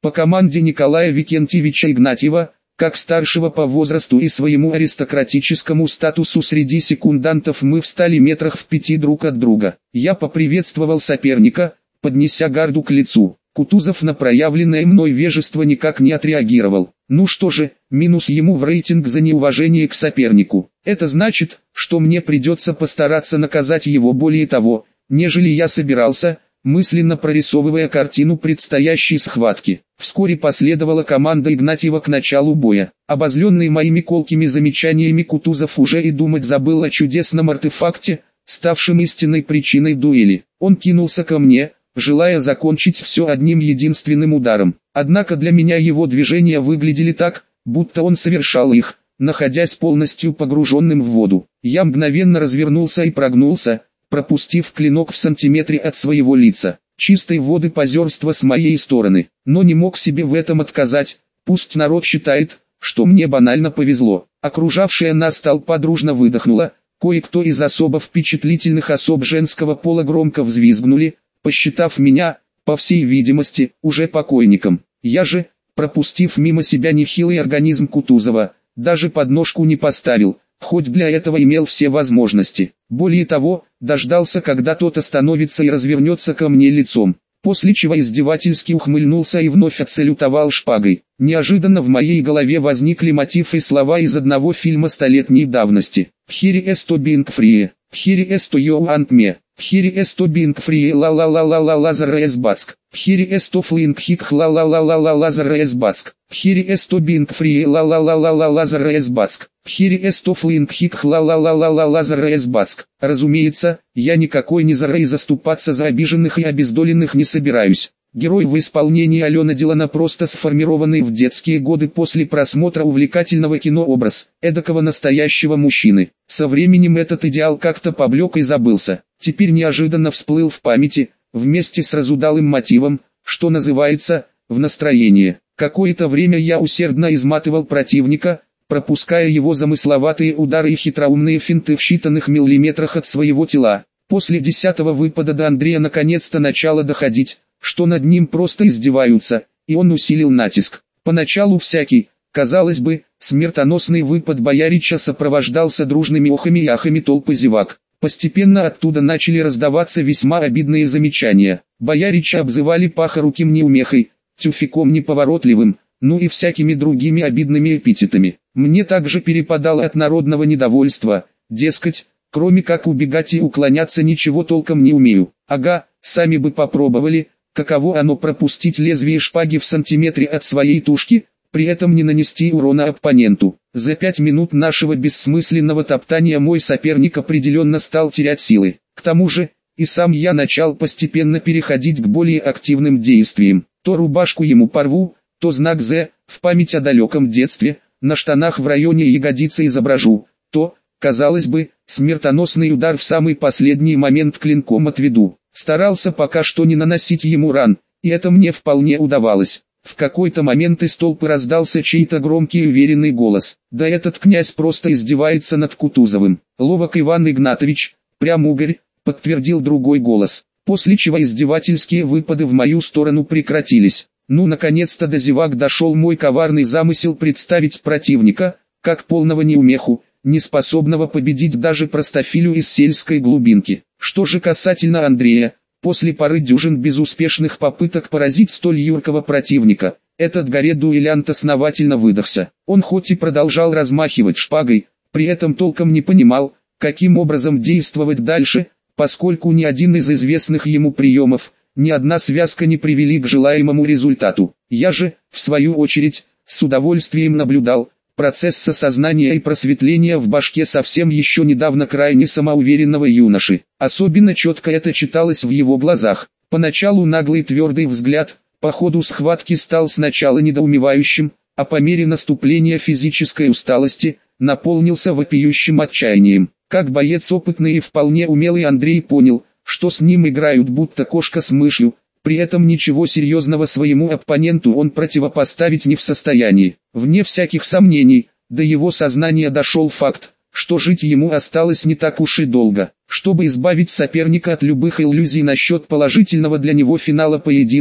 По команде Николая Викентьевича Игнатьева, как старшего по возрасту и своему аристократическому статусу среди секундантов, мы встали метрах в 5 друг от друга. Я поприветствовал соперника, поднеся гарду к лицу. Кутузов на проявленное мной вежество никак не отреагировал. Ну что же, минус ему в рейтинг за неуважение к сопернику. Это значит, что мне придется постараться наказать его более того, нежели я собирался, мысленно прорисовывая картину предстоящей схватки. Вскоре последовала команда Игнатьева к началу боя. Обозленный моими колкими замечаниями, Кутузов уже и думать забыл о чудесном артефакте, ставшем истинной причиной дуэли. Он кинулся ко мне, желая закончить все одним единственным ударом. Однако для меня его движения выглядели так, будто он совершал их, находясь полностью погруженным в воду. Я мгновенно развернулся и прогнулся, пропустив клинок в сантиметре от своего лица. Чистой воды позерство с моей стороны, но не мог себе в этом отказать. Пусть народ считает, что мне банально повезло. Окружавшая нас толпа дружно выдохнула, кое-кто из особо впечатлительных особ женского пола громко взвизгнули, посчитав меня, по всей видимости, уже покойником. Я же, пропустив мимо себя нехилый организм Кутузова, даже подножку не поставил, хоть для этого имел все возможности. Более того, дождался, когда тот остановится и развернется ко мне лицом, после чего издевательски ухмыльнулся и вновь отсалютовал шпагой. Неожиданно в моей голове возникли мотивы и слова из одного фильма столетней давности. «Here is to being free, here is to you and me, here is to being free, la la la la la Lazarus Batsk, here is to flying hick la la la la la Lazarus Batsk, here is to being free, la la la la la Lazarus Batsk, here is to flying hick la la la la la Lazarus Batsk». Разумеется, я никакой не Зарей, заступаться за обиженных и обездоленных не собираюсь. Герой в исполнении Алена Делана просто сформированный в детские годы после просмотра увлекательного кино образ эдакого настоящего мужчины. Со временем этот идеал как-то поблек и забылся. Теперь неожиданно всплыл в памяти, вместе с разудалым мотивом, что называется, в настроение. Какое-то время я усердно изматывал противника, пропуская его замысловатые удары и хитроумные финты в считанных миллиметрах от своего тела. После 10-го выпада до Андрея наконец-то начало доходить, что над ним просто издеваются, и он усилил натиск. Поначалу всякий, казалось бы, смертоносный выпад Боярича сопровождался дружными охами и ахами толпы зевак. Постепенно оттуда начали раздаваться весьма обидные замечания. Боярича обзывали пахоруким неумехой, тюфяком неповоротливым, ну и всякими другими обидными эпитетами. Мне также перепадало от народного недовольства, дескать, кроме как убегать и уклоняться ничего толком не умею. Ага, сами бы попробовали, каково оно пропустить лезвие шпаги в сантиметре от своей тушки, при этом не нанести урона оппоненту. За 5 минут нашего бессмысленного топтания мой соперник определенно стал терять силы. К тому же, и сам я начал постепенно переходить к более активным действиям. То рубашку ему порву, то знак «З» в память о далеком детстве, на штанах в районе ягодицы изображу, то, казалось бы, смертоносный удар в самый последний момент клинком отведу. Старался пока что не наносить ему ран, и это мне вполне удавалось. В какой-то момент из толпы раздался чей-то громкий и уверенный голос. Да этот князь просто издевается над Кутузовым. Ловок Иван Игнатович, прям угорь, подтвердил другой голос. После чего издевательские выпады в мою сторону прекратились. Ну наконец-то до зевак дошел мой коварный замысел представить противника, как полного неумеху, неспособного победить даже простофилю из сельской глубинки. Что же касательно Андрея, после пары дюжин безуспешных попыток поразить столь юркого противника, этот горе-дуэлянт основательно выдохся. Он хоть и продолжал размахивать шпагой, при этом толком не понимал, каким образом действовать дальше, поскольку ни один из известных ему приемов, ни одна связка не привели к желаемому результату. Я же, в свою очередь, с удовольствием наблюдал процесс осознания и просветления в башке совсем еще недавно крайне самоуверенного юноши. Особенно четко это читалось в его глазах. Поначалу наглый твердый взгляд, по ходу схватки стал сначала недоумевающим, а по мере наступления физической усталости, наполнился вопиющим отчаянием. Как боец опытный и вполне умелый, Андрей понял, что с ним играют будто кошка с мышью, при этом ничего серьезного своему оппоненту он противопоставить не в состоянии. Вне всяких сомнений, до его сознания дошел факт, что жить ему осталось не так уж и долго. Чтобы избавить соперника от любых иллюзий насчет положительного для него финала поединка,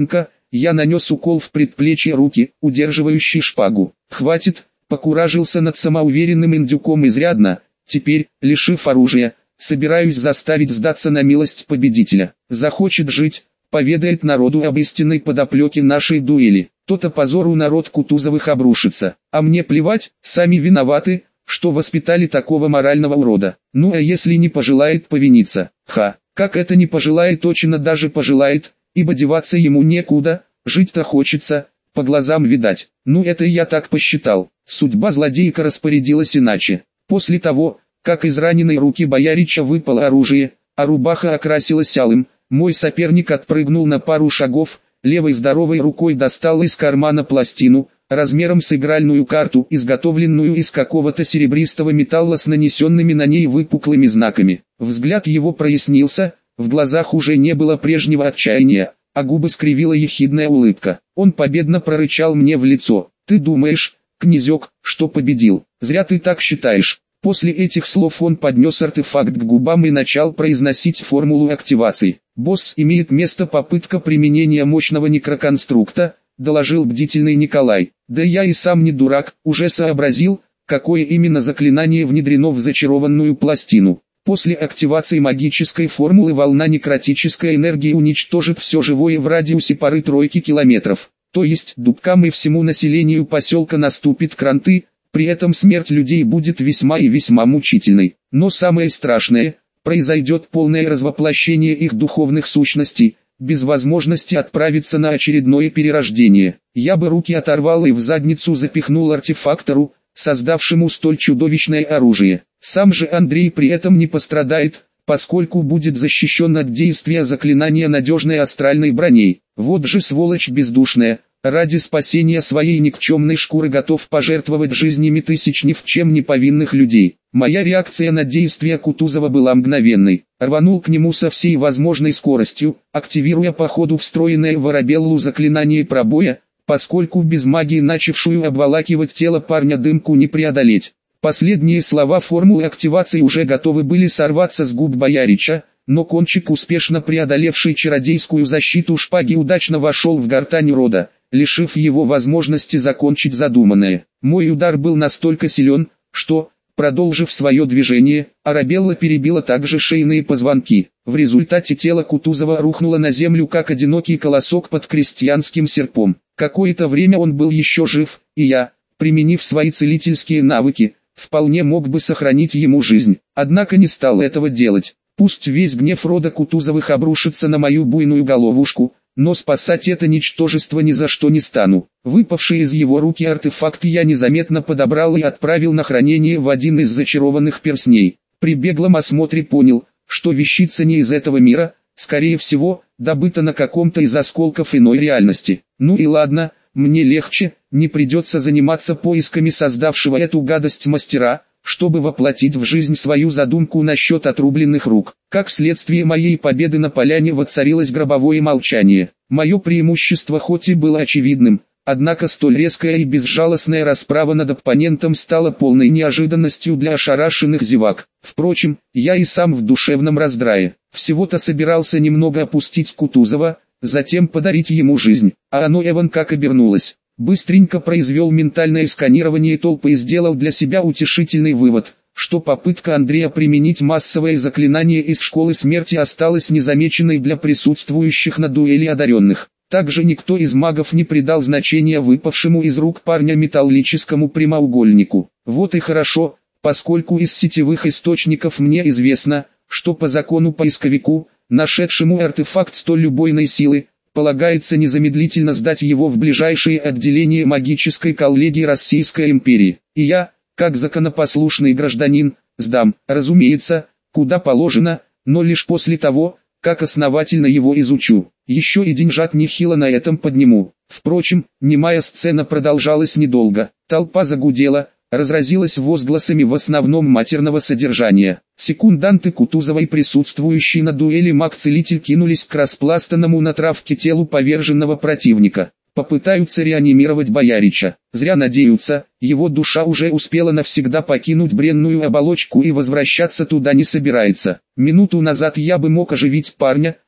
я нанес укол в предплечье руки, удерживающей шпагу. «Хватит», покуражился над самоуверенным индюком изрядно, «теперь, лишив оружия, собираюсь заставить сдаться на милость победителя. Захочет жить, поведает народу об истинной подоплеке нашей дуэли. То-то позору народ Кутузовых обрушится. А мне плевать, сами виноваты, что воспитали такого морального урода. Ну а если не пожелает повиниться? Как это не пожелает, точно даже пожелает, ибо деваться ему некуда, жить-то хочется, по глазам видать. Ну это я так посчитал. Судьба злодейка распорядилась иначе. После того, как из раненой руки боярича выпало оружие, а рубаха окрасилась алым, мой соперник отпрыгнул на пару шагов, левой здоровой рукой достал из кармана пластину, размером с игральную карту, изготовленную из какого-то серебристого металла с нанесенными на ней выпуклыми знаками. Взгляд его прояснился, в глазах уже не было прежнего отчаяния, а губы скривила ехидная улыбка. Он победно прорычал мне в лицо: «Ты думаешь, князек, что победил? Зря ты так считаешь». После этих слов он поднес артефакт к губам и начал произносить формулу активации. «Босс, имеет место попытка применения мощного некроконструкта», доложил бдительный Николай. «Да я и сам не дурак, уже сообразил, какое именно заклинание внедрено в зачарованную пластину. После активации магической формулы волна некротической энергии уничтожит все живое в радиусе пары тройки километров. То есть дубкам и всему населению поселка наступит кранты, при этом смерть людей будет весьма и весьма мучительной. Но самое страшное, произойдет полное развоплощение их духовных сущностей, без возможности отправиться на очередное перерождение. Я бы руки оторвал и в задницу запихнул артефактору, создавшему столь чудовищное оружие. Сам же Андрей при этом не пострадает, поскольку будет защищен от действия заклинания надежной астральной броней. Вот же сволочь бездушная, ради спасения своей никчемной шкуры готов пожертвовать жизнями тысяч ни в чем не повинных людей. Моя реакция на действия Кутузова была мгновенной. Рванул к нему со всей возможной скоростью, активируя по ходу встроенное в Арабеллу заклинание пробоя, поскольку без магии, начавшую обволакивать тело парня, дымку не преодолеть. Последние слова формулы активации уже готовы были сорваться с губ боярича, но кончик, успешно преодолевший чародейскую защиту шпаги, удачно вошел в гортань рода, лишив его возможности закончить задуманное. Мой удар был настолько силен, что, продолжив свое движение, Арабелла перебила также шейные позвонки. В результате тело Кутузова рухнуло на землю как одинокий колосок под крестьянским серпом. Какое-то время он был еще жив, и я, применив свои целительские навыки, вполне мог бы сохранить ему жизнь. Однако не стал этого делать. Пусть весь гнев рода Кутузовых обрушится на мою буйную головушку, но спасать это ничтожество ни за что не стану. Выпавший из его руки артефакт я незаметно подобрал и отправил на хранение в один из зачарованных перстней. При беглом осмотре понял, что вещица не из этого мира, скорее всего, добыта на каком-то из осколков иной реальности. Ну и ладно, мне легче, не придется заниматься поисками создавшего эту гадость мастера, чтобы воплотить в жизнь свою задумку насчет отрубленных рук. Как следствие моей победы на поляне воцарилось гробовое молчание. Мое преимущество хоть и было очевидным, однако столь резкая и безжалостная расправа над оппонентом стала полной неожиданностью для ошарашенных зевак. Впрочем, я и сам в душевном раздрае. Всего-то собирался немного опустить Кутузова, затем подарить ему жизнь, а оно эван как обернулось. Быстренько произвел ментальное сканирование толпы и сделал для себя утешительный вывод, что попытка Андрея применить массовое заклинание из школы смерти осталась незамеченной для присутствующих на дуэли одаренных. Также никто из магов не придал значения выпавшему из рук парня металлическому прямоугольнику. Вот и хорошо, поскольку из сетевых источников мне известно, что по закону поисковику, нашедшему артефакт столь убойной силы, полагается незамедлительно сдать его в ближайшие отделения магической коллегии Российской империи. И я, как законопослушный гражданин, сдам, разумеется, куда положено, но лишь после того, как основательно его изучу. Еще и деньжат нехило на этом подниму. Впрочем, немая сцена продолжалась недолго. Толпа загудела, разразилась возгласами в основном матерного содержания. Секунданты Кутузовой, присутствующие на дуэли маг-целитель, кинулись к распластанному на травке телу поверженного противника. Попытаются реанимировать боярича. Зря надеются, его душа уже успела навсегда покинуть бренную оболочку и возвращаться туда не собирается. Минуту назад я бы мог оживить парня,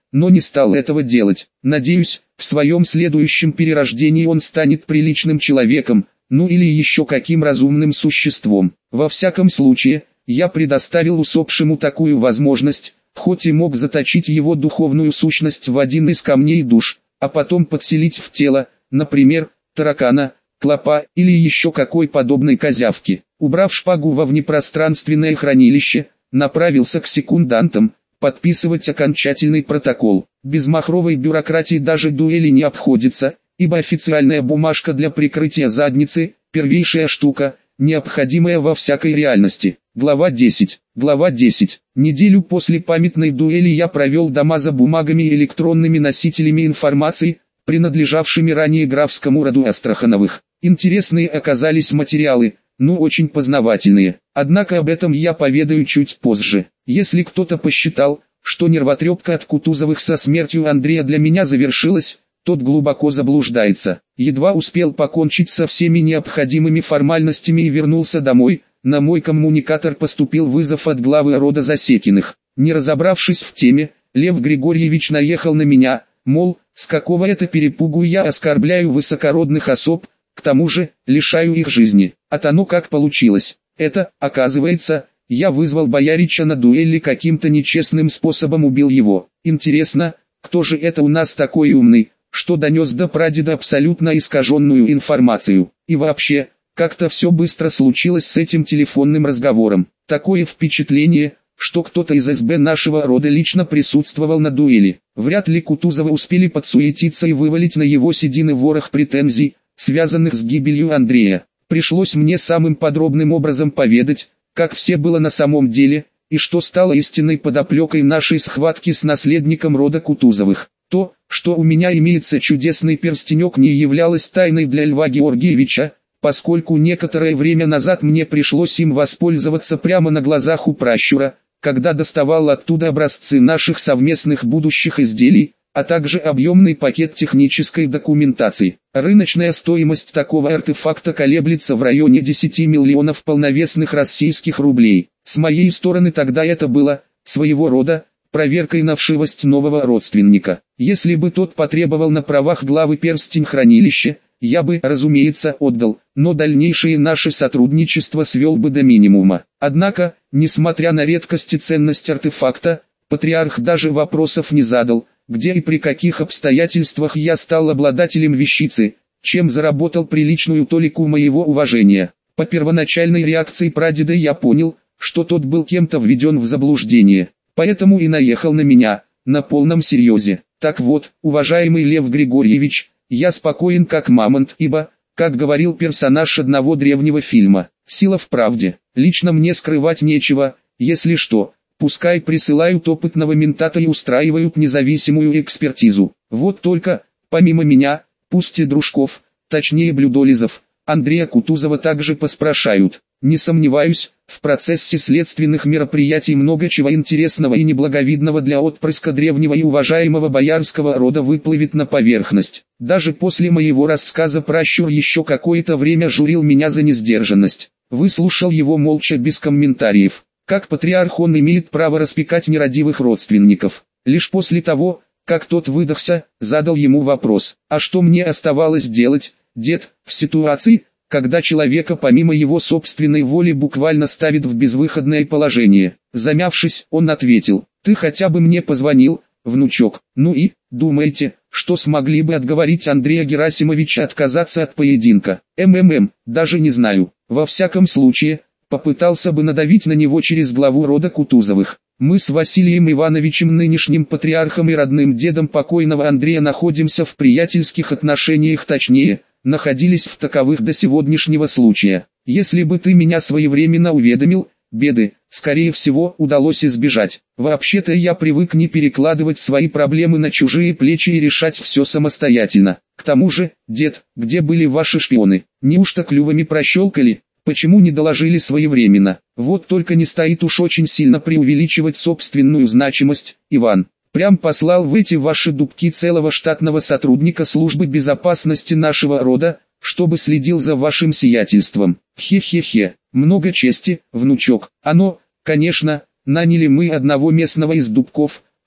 но не стал этого делать. Надеюсь, в своем следующем перерождении он станет приличным человеком, ну или еще каким разумным существом. Во всяком случае, я предоставил усопшему такую возможность, хоть и мог заточить его духовную сущность в один из камней душ, а потом подселить в тело, например, таракана, клопа или еще какой подобной козявки. Убрав шпагу во внепространственное хранилище, направился к секундантам, подписывать окончательный протокол. Без махровой бюрократии даже дуэли не обходится, ибо официальная бумажка для прикрытия задницы – первейшая штука, необходимая во всякой реальности. Глава 10. Глава 10. Неделю после памятной дуэли я провел дома за бумагами и электронными носителями информации, принадлежавшими ранее графскому роду Астрахановых. Интересные оказались материалы, но очень познавательные. Однако об этом я поведаю чуть позже. Если кто-то посчитал, что нервотрепка от Кутузовых со смертью Андрея для меня завершилась, тот глубоко заблуждается. Едва успел покончить со всеми необходимыми формальностями и вернулся домой, на мой коммуникатор поступил вызов от главы рода Засекиных. Не разобравшись в теме, Лев Григорьевич наехал на меня, мол, с какого это перепугу я оскорбляю высокородных особ, к тому же, лишаю их жизни. А то как получилось. Это, оказывается, я вызвал Боярича на дуэли каким-то нечестным способом убил его. Интересно, кто же это у нас такой умный, что донес до прадеда абсолютно искаженную информацию. И вообще, как-то все быстро случилось с этим телефонным разговором. Такое впечатление, что кто-то из СБ нашего рода лично присутствовал на дуэли. Вряд ли Кутузовы успели подсуетиться и вывалить на его седины ворох претензий, связанных с гибелью Андрея. Пришлось мне самым подробным образом поведать, как все было на самом деле, и что стало истинной подоплекой нашей схватки с наследником рода Кутузовых. То, что у меня имеется чудесный перстенек, не являлось тайной для Льва Георгиевича, поскольку некоторое время назад мне пришлось им воспользоваться прямо на глазах у пращура, когда доставал оттуда образцы наших совместных будущих изделий, а также объемный пакет технической документации. Рыночная стоимость такого артефакта колеблется в районе 10 миллионов полновесных российских рублей. С моей стороны тогда это было, своего рода, проверкой на вшивость нового родственника. Если бы тот потребовал на правах главы перстень хранилища, я бы, разумеется, отдал, но дальнейшее наше сотрудничество свел бы до минимума. Однако, несмотря на редкость и ценность артефакта, патриарх даже вопросов не задал, где и при каких обстоятельствах я стал обладателем вещицы, чем заработал приличную толику моего уважения. По первоначальной реакции прадеда я понял, что тот был кем-то введен в заблуждение, поэтому и наехал на меня, на полном серьезе. Так вот, уважаемый Лев Григорьевич, я спокоен как мамонт, ибо, как говорил персонаж одного древнего фильма, сила в правде. Лично мне скрывать нечего, если что. Пускай присылают опытного ментата и устраивают независимую экспертизу. Вот только, помимо меня, пусть и дружков, точнее блюдолизов, Андрея Кутузова также поспрашают. Не сомневаюсь, в процессе следственных мероприятий много чего интересного и неблаговидного для отпрыска древнего и уважаемого боярского рода выплывет на поверхность. Даже после моего рассказа пращур еще какое-то время журил меня за несдержанность. Выслушал его молча без комментариев. Как патриарх он имеет право распекать нерадивых родственников. Лишь после того, как тот выдохся, задал ему вопрос: а что мне оставалось делать, дед, в ситуации, когда человека помимо его собственной воли буквально ставит в безвыходное положение? Замявшись, он ответил: ты хотя бы мне позвонил, внучок. Ну и, думаете, что смогли бы отговорить Андрея Герасимовича отказаться от поединка? Даже не знаю. Во всяком случае, попытался бы надавить на него через главу рода Кутузовых. Мы с Василием Ивановичем, нынешним патриархом и родным дедом покойного Андрея, находимся в приятельских отношениях, точнее, находились в таковых до сегодняшнего случая. Если бы ты меня своевременно уведомил, беды, скорее всего, удалось избежать. Вообще-то я привык не перекладывать свои проблемы на чужие плечи и решать все самостоятельно. К тому же, дед, где были ваши шпионы? Неужто клювами прощелкали? Почему не доложили своевременно? Вот только не стоит уж очень сильно преувеличивать собственную значимость, Иван. Прям послал в эти ваши дубки целого штатного сотрудника службы безопасности нашего рода, чтобы следил за вашим сиятельством. Хе-хе-хе, много чести, внучок. Оно, конечно, наняли мы одного местного из дубков,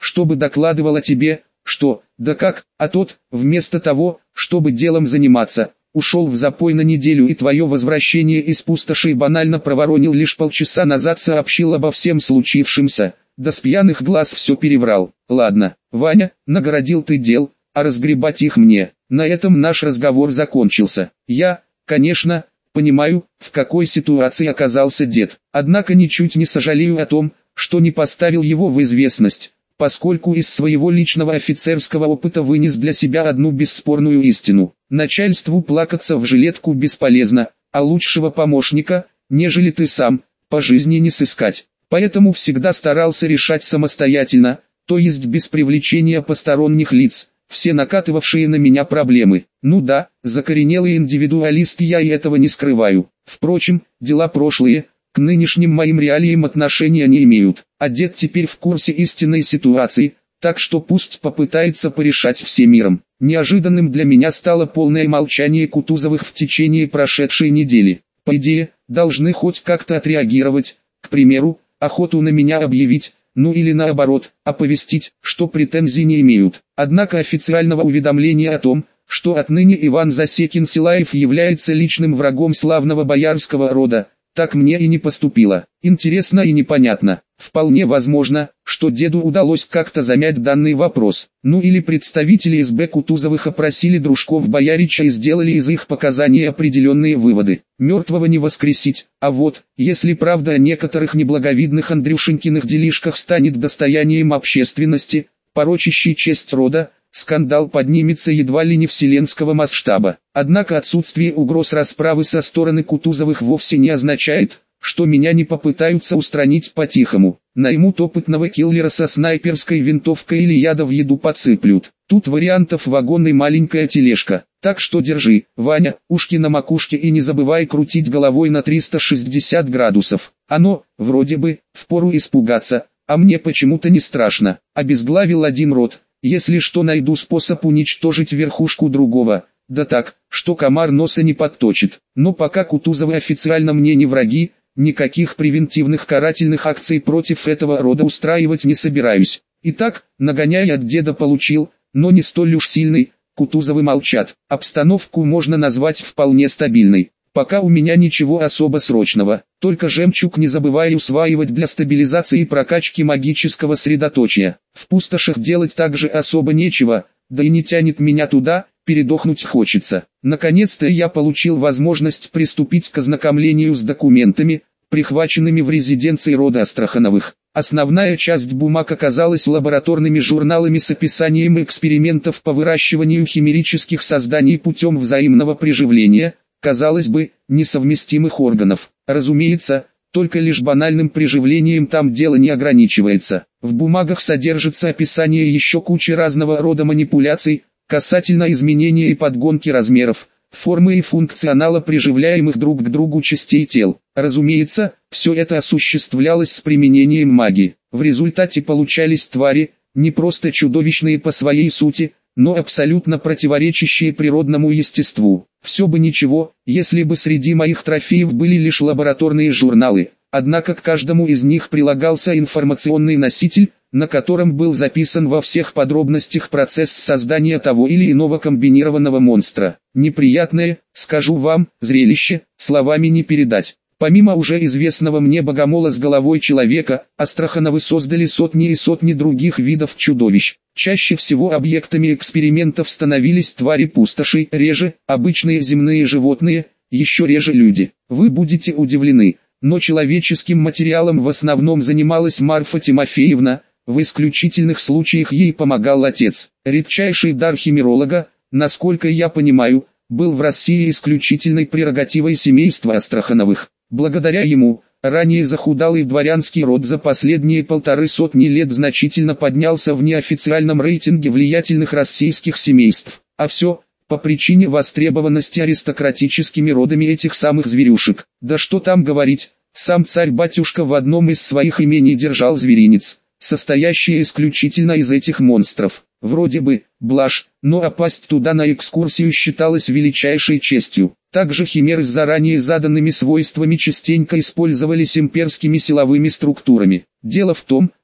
чтобы докладывал о тебе, что, да как, а тот, вместо того, чтобы делом заниматься, ушел в запой на неделю, и твое возвращение из пустоши банально проворонил, лишь полчаса назад сообщил обо всем случившемся, да с пьяных глаз все переврал. Ладно, Ваня, нагородил ты дел, а разгребать их мне. На этом наш разговор закончился. Я, конечно, понимаю, в какой ситуации оказался дед, однако ничуть не сожалею о том, что не поставил его в известность, поскольку из своего личного офицерского опыта вынес для себя одну бесспорную истину. Начальству плакаться в жилетку бесполезно, а лучшего помощника, нежели ты сам, по жизни не сыскать. Поэтому всегда старался решать самостоятельно, то есть без привлечения посторонних лиц, все накатывавшие на меня проблемы. Ну да, закоренелый индивидуалист я, и этого не скрываю. Впрочем, дела прошлые, к нынешним моим реалиям отношения не имеют, а дед теперь в курсе истинной ситуации, так что пусть попытается порешать все миром. Неожиданным для меня стало полное молчание Кутузовых в течение прошедшей недели. По идее, должны хоть как-то отреагировать, к примеру, охоту на меня объявить, ну или наоборот, оповестить, что претензий не имеют. Однако официального уведомления о том, что отныне Иван Засекин-Силаев является личным врагом славного боярского рода, так мне и не поступило. Интересно и непонятно. Вполне возможно, что деду удалось как-то замять данный вопрос. Ну или представители СБ Кутузовых опросили дружков боярича и сделали из их показаний определенные выводы. Мертвого не воскресить, а вот, если правда о некоторых неблаговидных Андрюшенькиных делишках станет достоянием общественности, порочащей честь рода, скандал поднимется едва ли не вселенского масштаба. Однако отсутствие угроз расправы со стороны Кутузовых вовсе не означает, что меня не попытаются устранить по-тихому. Наймут опытного киллера со снайперской винтовкой или яда в еду подсыплют. Тут вариантов вагон и маленькая тележка. Так что держи, Ваня, ушки на макушке, и не забывай крутить головой на 360 градусов. Оно, вроде бы, впору испугаться, а мне почему-то не страшно. Обезглавил один род. Если что, найду способ уничтожить верхушку другого, да так, что комар носа не подточит. Но пока Кутузовы официально мне не враги, никаких превентивных карательных акций против этого рода устраивать не собираюсь. Итак, нагоняй от деда получил, но не столь уж сильный. Кутузовы молчат. Обстановку можно назвать вполне стабильной. Пока у меня ничего особо срочного, только жемчуг не забывай усваивать для стабилизации и прокачки магического средоточия. В пустошах делать также особо нечего, да и не тянет меня туда, передохнуть хочется. Наконец-то я получил возможность приступить к ознакомлению с документами, прихваченными в резиденции рода Астрахановых. Основная часть бумаг оказалась лабораторными журналами с описанием экспериментов по выращиванию химерических созданий путем взаимного приживления, казалось бы, несовместимых органов. Разумеется, только лишь банальным приживлением там дело не ограничивается. В бумагах содержится описание еще кучи разного рода манипуляций, касательно изменения и подгонки размеров, формы и функционала приживляемых друг к другу частей тел. Разумеется, все это осуществлялось с применением магии. В результате получались твари, не просто чудовищные по своей сути, но абсолютно противоречащие природному естеству. Все бы ничего, если бы среди моих трофеев были лишь лабораторные журналы, однако к каждому из них прилагался информационный носитель, на котором был записан во всех подробностях процесс создания того или иного комбинированного монстра. Неприятное, скажу вам, зрелище, словами не передать. Помимо уже известного мне богомола с головой человека, Астрахановы создали сотни и сотни других видов чудовищ. Чаще всего объектами экспериментов становились твари пустоши, реже обычные земные животные, еще реже люди. Вы будете удивлены, но человеческим материалом в основном занималась Марфа Тимофеевна, в исключительных случаях ей помогал отец. Редчайший дар химеролога, насколько я понимаю, был в России исключительной прерогативой семейства Астрахановых. Благодаря ему, ранее захудалый дворянский род за последние 150 лет значительно поднялся в неофициальном рейтинге влиятельных российских семейств. А все, по причине востребованности аристократическими родами этих самых зверюшек. Да что там говорить, сам царь-батюшка в одном из своих имений держал зверинец, состоящий исключительно из этих монстров. Вроде бы, блажь, но попасть туда на экскурсию считалось величайшей честью. Также химеры с заранее заданными свойствами частенько использовались имперскими силовыми структурами. Дело в том,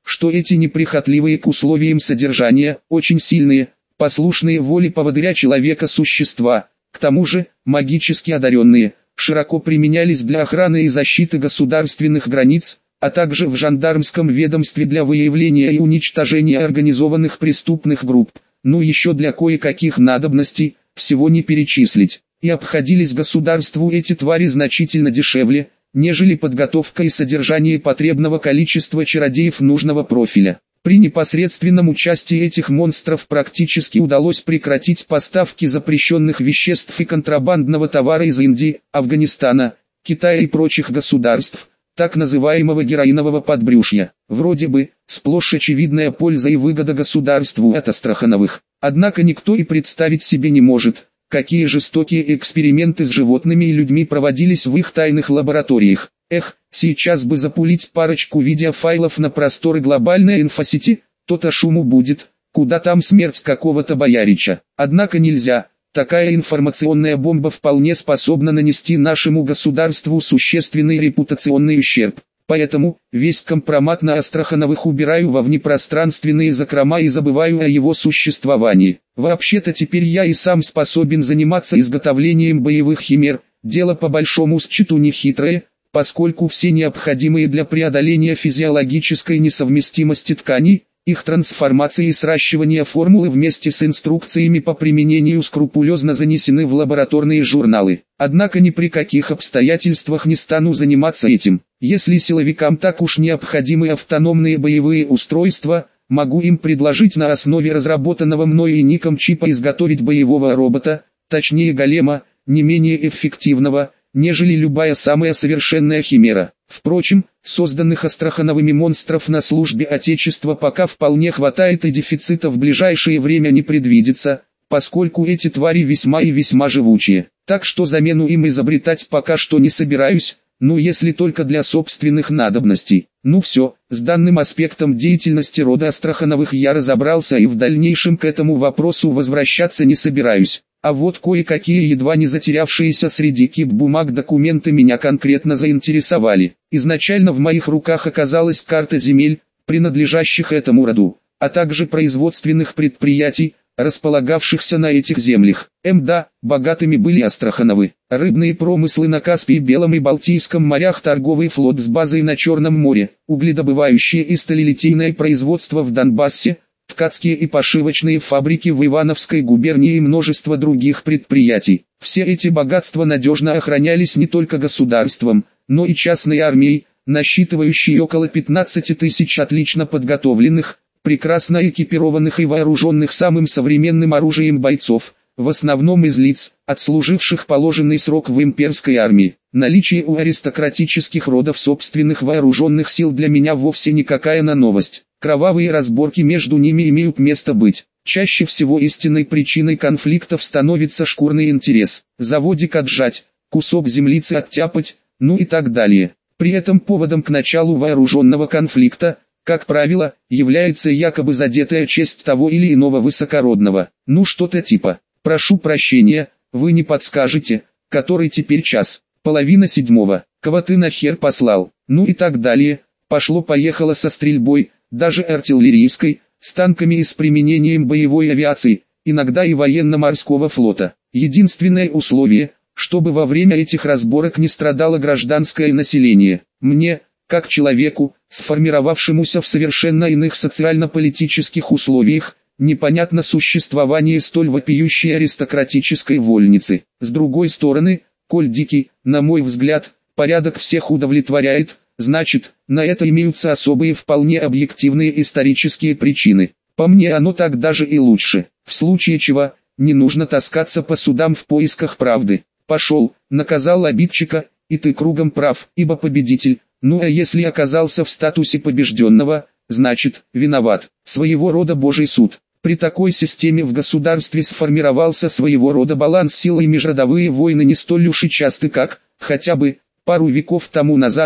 что эти неприхотливые к условиям содержания, очень сильные, послушные воле поводыря человека существа, к тому же, магически одаренные, широко применялись для охраны и защиты государственных границ, а также в жандармском ведомстве для выявления и уничтожения организованных преступных групп, ну еще для кое-каких надобностей, всего не перечислить. И обходились государству эти твари значительно дешевле, нежели подготовка и содержание потребного количества чародеев нужного профиля. При непосредственном участии этих монстров практически удалось прекратить поставки запрещенных веществ и контрабандного товара из Индии, Афганистана, Китая и прочих государств, так называемого героинового подбрюшья. Вроде бы, сплошь очевидная польза и выгода государству от Астрахановых. Однако никто и представить себе не может, какие жестокие эксперименты с животными и людьми проводились в их тайных лабораториях. Эх, сейчас бы запулить парочку видеофайлов на просторы глобальной инфосети, то-то шуму будет, куда там смерть какого-то боярича. Однако нельзя, такая информационная бомба вполне способна нанести нашему государству существенный репутационный ущерб. Поэтому, весь компромат на Астрахановых убираю во внепространственные закрома и забываю о его существовании. Вообще-то теперь я и сам способен заниматься изготовлением боевых химер, дело по большому счету нехитрое, поскольку все необходимые для преодоления физиологической несовместимости тканей, их трансформации и сращивания формулы вместе с инструкциями по применению скрупулезно занесены в лабораторные журналы. Однако ни при каких обстоятельствах не стану заниматься этим. Если силовикам так уж необходимы автономные боевые устройства, могу им предложить на основе разработанного мною и ником чипа изготовить боевого робота, точнее голема, не менее эффективного, нежели любая самая совершенная химера. Впрочем, созданных Астрахановыми монстров на службе Отечества пока вполне хватает и дефицита в ближайшее время не предвидится, поскольку эти твари весьма и весьма живучие. Так что замену им изобретать пока что не собираюсь, ну если только для собственных надобностей. Ну все, с данным аспектом деятельности рода Астрахановых я разобрался и в дальнейшем к этому вопросу возвращаться не собираюсь. А вот кое-какие едва не затерявшиеся среди кип бумаг документы меня конкретно заинтересовали. Изначально в моих руках оказалась карта земель, принадлежащих этому роду, а также производственных предприятий, располагавшихся на этих землях. Да, богатыми были Астрахановы. Рыбные промыслы на Каспии, Белом и Балтийском морях, торговый флот с базой на Черном море, угледобывающее и сталелитейное производство в Донбассе, ткацкие и пошивочные фабрики в Ивановской губернии и множество других предприятий. Все эти богатства надежно охранялись не только государством, но и частной армией, насчитывающей около 15 тысяч отлично подготовленных, прекрасно экипированных и вооруженных самым современным оружием бойцов, в основном из лиц, отслуживших положенный срок в имперской армии. Наличие у аристократических родов собственных вооруженных сил для меня вовсе никакая новость. Кровавые разборки между ними имеют место быть. Чаще всего истинной причиной конфликтов становится шкурный интерес. Заводик отжать, кусок землицы оттяпать, ну и так далее. При этом поводом к началу вооруженного конфликта, как правило, является якобы задетая честь того или иного высокородного. Ну что-то типа: «Прошу прощения, вы не подскажете, который теперь час?» «7:30. Кого ты нахер послал?» Ну и так далее. Пошло-поехало со стрельбой, даже артиллерийской, с танками и с применением боевой авиации, иногда и военно-морского флота. Единственное условие, чтобы во время этих разборок не страдало гражданское население. Мне, как человеку, сформировавшемуся в совершенно иных социально-политических условиях, непонятно существование столь вопиющей аристократической вольницы. С другой стороны, коль дикий, на мой взгляд, порядок всех удовлетворяет, значит, на это имеются особые вполне объективные исторические причины. По мне оно так даже и лучше. В случае чего, не нужно таскаться по судам в поисках правды. Пошел, наказал обидчика, и ты кругом прав, ибо победитель. Ну а если оказался в статусе побежденного, значит, виноват. Своего рода Божий суд. При такой системе в государстве сформировался своего рода баланс сил, и межродовые войны не столь уж и часты, как, хотя бы, пару веков тому назад,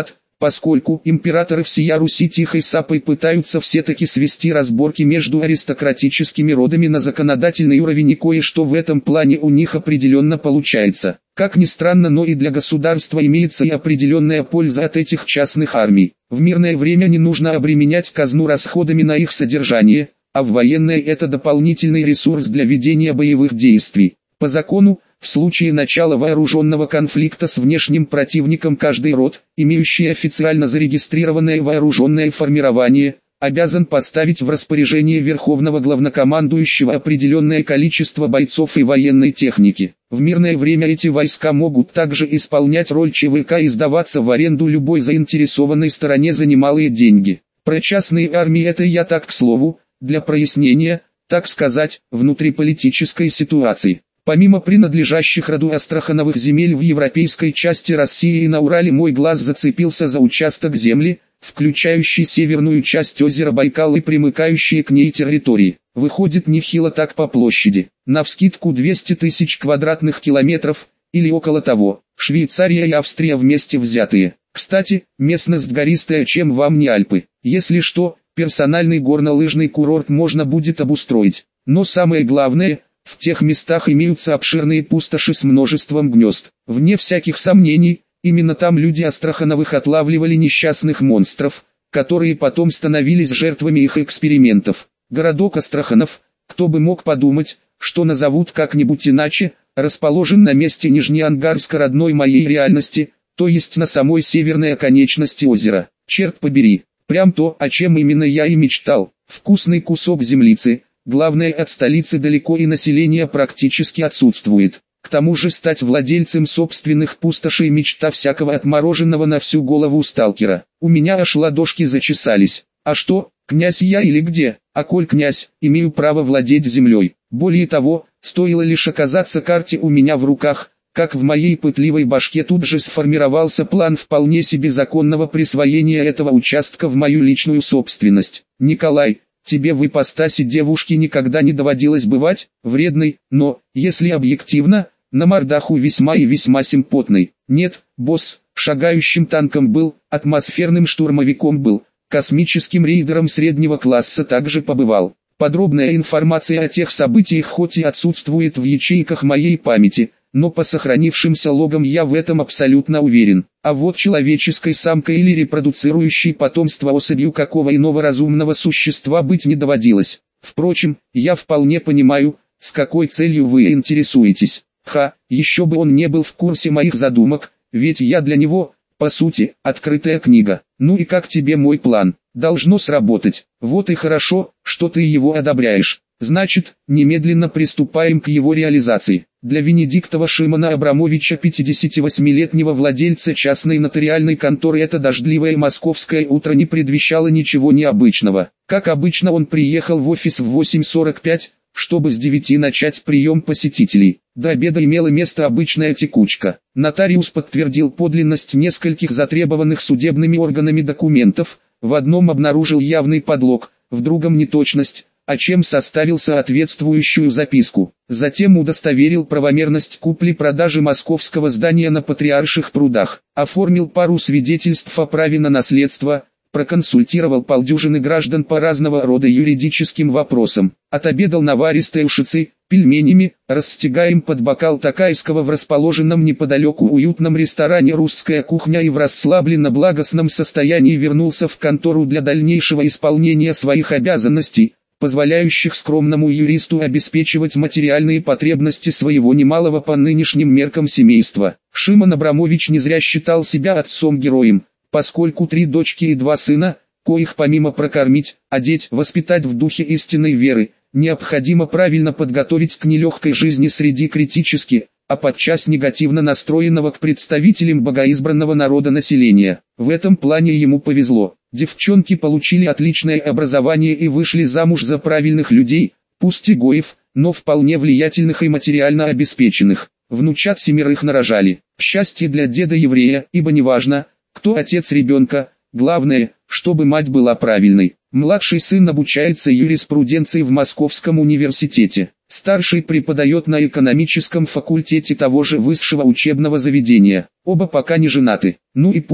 поскольку императоры всея Руси тихой сапой пытаются все-таки свести разборки между аристократическими родами на законодательный уровень, и кое-что в этом плане у них определенно получается. Как ни странно, но и для государства имеется и определенная польза от этих частных армий. В мирное время не нужно обременять казну расходами на их содержание, а в военное это дополнительный ресурс для ведения боевых действий. По закону, в случае начала вооруженного конфликта с внешним противником, каждый род, имеющий официально зарегистрированное вооруженное формирование, обязан поставить в распоряжение верховного главнокомандующего определенное количество бойцов и военной техники. В мирное время эти войска могут также исполнять роль ЧВК и сдаваться в аренду любой заинтересованной стороне за немалые деньги. Про частные армии это я так к слову, для прояснения, так сказать, внутриполитической ситуации. Помимо принадлежащих роду Астрахановых земель в европейской части России и на Урале, мой глаз зацепился за участок земли, включающий северную часть озера Байкал и примыкающие к ней территории. Выходит нехило так по площади. Навскидку 200 тысяч квадратных километров, или около того. Швейцария и Австрия вместе взятые. Кстати, местность гористая, чем вам не Альпы. Если что, персональный горнолыжный курорт можно будет обустроить. Но самое главное, в тех местах имеются обширные пустоши с множеством гнезд. Вне всяких сомнений, именно там люди Астрахановых отлавливали несчастных монстров, которые потом становились жертвами их экспериментов. Городок Астраханов, кто бы мог подумать, что назовут как-нибудь иначе, расположен на месте Нижнеангарска родной моей реальности, то есть на самой северной оконечности озера. Черт побери, прям то, о чем именно я и мечтал. Вкусный кусок землицы. Главное, от столицы далеко и население практически отсутствует. К тому же стать владельцем собственных пустошей — мечта всякого отмороженного на всю голову сталкера. У меня аж ладошки зачесались. А что, князь я или где? А коль князь, имею право владеть землей. Более того, стоило лишь оказаться карте у меня в руках, как в моей пытливой башке тут же сформировался план вполне себе законного присвоения этого участка в мою личную собственность. Николай, тебе в ипостаси девушки никогда не доводилось бывать? Вредной, но, если объективно, на мордаху весьма и весьма симпотный. Нет, босс, шагающим танком был, атмосферным штурмовиком был, космическим рейдером среднего класса также побывал. Подробная информация о тех событиях хоть и отсутствует в ячейках моей памяти, но по сохранившимся логам я в этом абсолютно уверен. А вот человеческой самкой или репродуцирующей потомство особью какого иного разумного существа быть не доводилось. Впрочем, я вполне понимаю, с какой целью вы интересуетесь. Еще бы он не был в курсе моих задумок, ведь я для него, по сути, открытая книга. Ну и как тебе мой план? Должно сработать. Вот и хорошо, что ты его одобряешь. Значит, немедленно приступаем к его реализации. Для Венедиктова Шимона Абрамовича, 58-летнего владельца частной нотариальной конторы, это дождливое московское утро не предвещало ничего необычного. Как обычно, он приехал в офис в 8:45, чтобы с 9 начать прием посетителей. До обеда имела место обычная текучка. Нотариус подтвердил подлинность нескольких затребованных судебными органами документов, в одном обнаружил явный подлог, в другом неточность, о чем составил соответствующую записку. Затем удостоверил правомерность купли-продажи московского здания на Патриарших прудах, оформил пару свидетельств о праве на наследство, проконсультировал полдюжины граждан по разного рода юридическим вопросам, отобедал наваристой ушицей, пельменями, расстегаем под бокал токайского в расположенном неподалеку уютном ресторане «Русская кухня» и в расслабленно-благостном состоянии вернулся в контору для дальнейшего исполнения своих обязанностей, позволяющих скромному юристу обеспечивать материальные потребности своего немалого по нынешним меркам семейства. Шимон Абрамович не зря считал себя отцом-героем, поскольку 3 дочки и 2 сына, коих помимо прокормить, одеть, воспитать в духе истинной веры, необходимо правильно подготовить к нелегкой жизни среди критически, а подчас негативно настроенного к представителям богоизбранного народа населения. В этом плане ему повезло. Девчонки получили отличное образование и вышли замуж за правильных людей, пусть и гоев, но вполне влиятельных и материально обеспеченных. Внучат 7 нарожали. Счастье для деда-еврея, ибо неважно, кто отец ребенка, главное, чтобы мать была правильной. Младший сын обучается юриспруденции в Московском университете. Старший преподает на экономическом факультете того же высшего учебного заведения. Оба пока не женаты. Ну и пусть,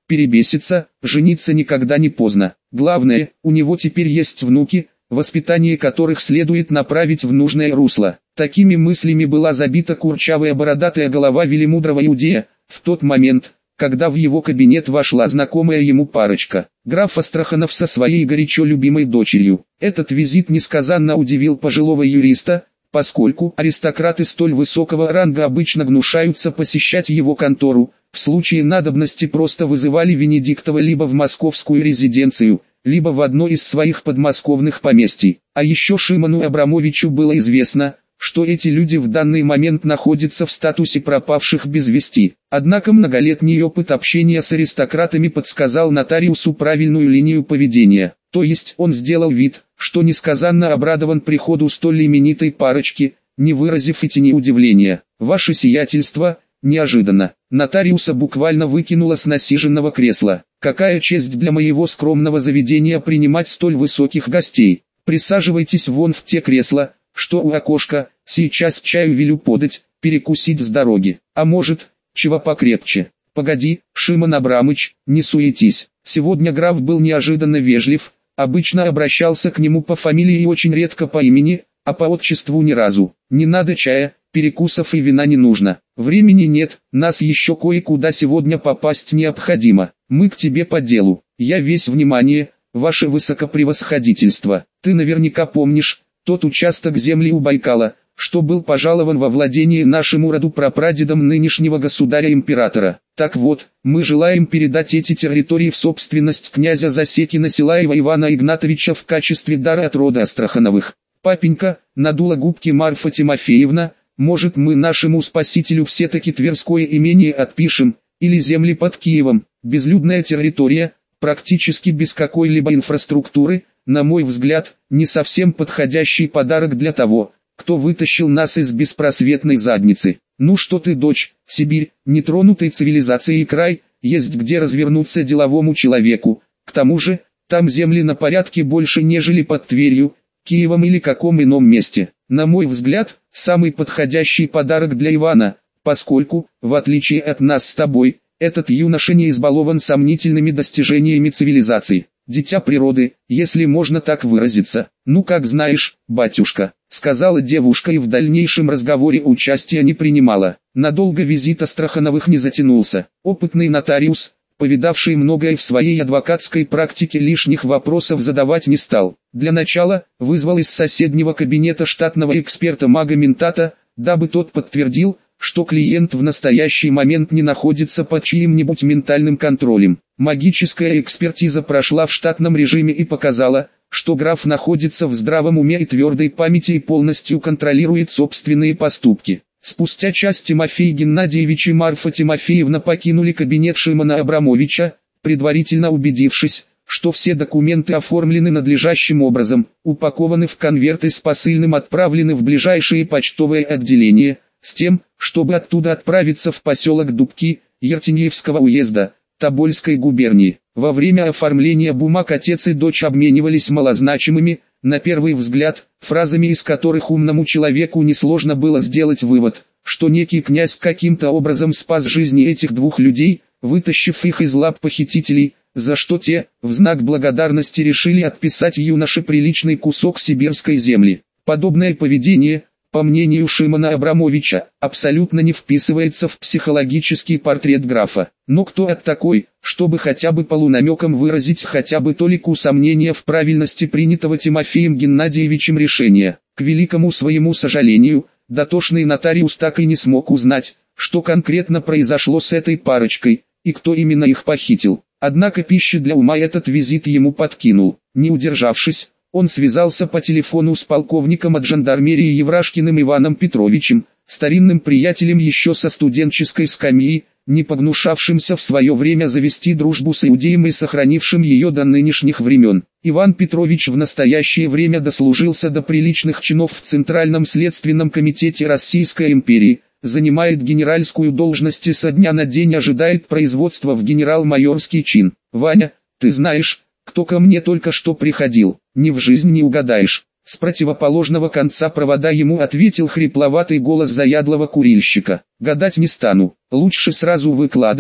перебесится, жениться никогда не поздно. Главное, у него теперь есть внуки, воспитание которых следует направить в нужное русло. Такими мыслями была забита курчавая бородатая голова велимудрого иудея, в тот момент, когда в его кабинет вошла знакомая ему парочка. Граф Астраханов со своей горячо любимой дочерью. Этот визит несказанно удивил пожилого юриста, поскольку аристократы столь высокого ранга обычно гнушаются посещать его контору, в случае надобности просто вызывали Венедиктова либо в московскую резиденцию, либо в одно из своих подмосковных поместий. А еще Шимону Абрамовичу было известно, что эти люди в данный момент находятся в статусе пропавших без вести. Однако многолетний опыт общения с аристократами подсказал нотариусу правильную линию поведения. То есть он сделал вид, что несказанно обрадован приходу столь именитой парочки, не выразив и тени удивления. «Ваше сиятельство», неожиданно, нотариуса буквально выкинуло с насиженного кресла. «Какая честь для моего скромного заведения принимать столь высоких гостей. Присаживайтесь вон в те кресла, что у окошка, сейчас чаю велю подать, перекусить с дороги. А может, чего покрепче». «Погоди, Шимон Абрамыч, не суетись». Сегодня граф был неожиданно вежлив, обычно обращался к нему по фамилии и очень редко по имени, а по отчеству ни разу. «Не надо чая, перекусов и вина не нужно. Времени нет, нас еще кое-куда сегодня попасть необходимо. Мы к тебе по делу. Я весь внимание, ваше высокопревосходительство. Ты наверняка помнишь тот участок земли у Байкала, что был пожалован во владение нашему роду прапрадедом нынешнего государя-императора. Так вот, мы желаем передать эти территории в собственность князя Засекина Силаева Ивана Игнатовича в качестве дара от рода Астрахановых». «Папенька», надула губки Марфа Тимофеевна, «может, мы нашему спасителю все-таки Тверское имение отпишем, или земли под Киевом, безлюдная территория, практически без какой-либо инфраструктуры, на мой взгляд, не совсем подходящий подарок для того, кто вытащил нас из беспросветной задницы. Ну что ты, дочь, Сибирь, нетронутый цивилизацией край, есть где развернуться деловому человеку, к тому же, там земли на порядке больше нежели под Тверью, Киевом или каком ином месте. На мой взгляд, самый подходящий подарок для Ивана, поскольку, в отличие от нас с тобой, этот юноша не избалован сомнительными достижениями цивилизации. Дитя природы, если можно так выразиться. «Ну как знаешь, батюшка», — сказала девушка и в дальнейшем разговоре участия не принимала. Надолго визит Астрахановых не затянулся. Опытный нотариус, повидавший многое в своей адвокатской практике, лишних вопросов задавать не стал. Для начала, вызвал из соседнего кабинета штатного эксперта-мага Ментата, дабы тот подтвердил, что клиент в настоящий момент не находится под чьим-нибудь ментальным контролем. Магическая экспертиза прошла в штатном режиме и показала, что граф находится в здравом уме и твердой памяти и полностью контролирует собственные поступки. Спустя час Тимофей Геннадьевич и Марфа Тимофеевна покинули кабинет Шимона Абрамовича, предварительно убедившись, что все документы оформлены надлежащим образом, упакованы в конверты с посыльным, отправлены в ближайшее почтовое отделение, с тем, чтобы оттуда отправиться в поселок Дубки, Ертеньевского уезда, Тобольской губернии. Во время оформления бумаг отец и дочь обменивались малозначимыми, на первый взгляд, фразами, из которых умному человеку несложно было сделать вывод, что некий князь каким-то образом спас жизни этих двух людей, вытащив их из лап похитителей, за что те, в знак благодарности, решили отписать юноше приличный кусок сибирской земли. Подобное поведение, по мнению Шимона Абрамовича, абсолютно не вписывается в психологический портрет графа. Но кто это такой, чтобы хотя бы полунамеком выразить хотя бы толику сомнения в правильности принятого Тимофеем Геннадьевичем решения? К великому своему сожалению, дотошный нотариус так и не смог узнать, что конкретно произошло с этой парочкой, и кто именно их похитил. Однако пищи для ума этот визит ему подкинул. Не удержавшись, он связался по телефону с полковником от жандармерии Еврашкиным Иваном Петровичем, старинным приятелем еще со студенческой скамьи, не погнушавшимся в свое время завести дружбу с иудеем и сохранившим ее до нынешних времен. Иван Петрович в настоящее время дослужился до приличных чинов в Центральном следственном комитете Российской империи, занимает генеральскую должность и со дня на день ожидает производства в генерал-майорский чин. «Ваня, ты знаешь, кто ко мне только что приходил? Ни в жизнь не угадаешь». С противоположного конца провода ему ответил хрипловатый голос заядлого курильщика. «Гадать не стану, лучше сразу выкладывай,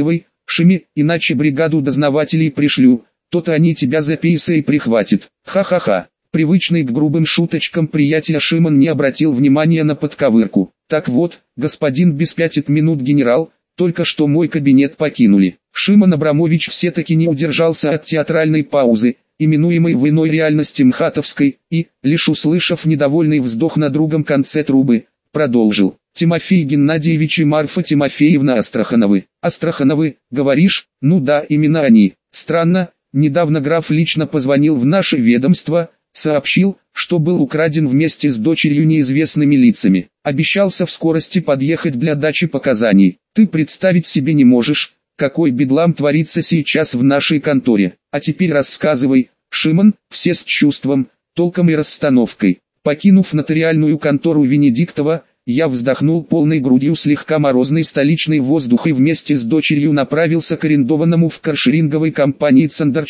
Шими, иначе бригаду дознавателей пришлю, то-то они тебя за пейса и прихватят. Ха-ха-ха. Привычный к грубым шуточкам приятеля Шимон не обратил внимания на подковырку. Так вот, господин без 5 минут генерал, только что мой кабинет покинули. Шимон Абрамович все-таки не удержался от театральной паузы, именуемой в иной реальности МХАТовской, и, лишь услышав недовольный вздох на другом конце трубы, продолжил. Тимофей Геннадьевич и Марфа Тимофеевна Астрахановы. Астрахановы, говоришь? Ну да, именно они. Странно, недавно граф лично позвонил в наше ведомство, сообщил, что был украден вместе с дочерью неизвестными лицами. Обещался в скорости подъехать для дачи показаний. Ты представить себе не можешь, какой бедлам творится сейчас в нашей конторе. А теперь рассказывай, Шимон, все с чувством, толком и расстановкой. Покинув нотариальную контору Венедиктова, я вздохнул полной грудью слегка морозный столичный воздух и вместе с дочерью направился к арендованному в каршеринговой компании Цандер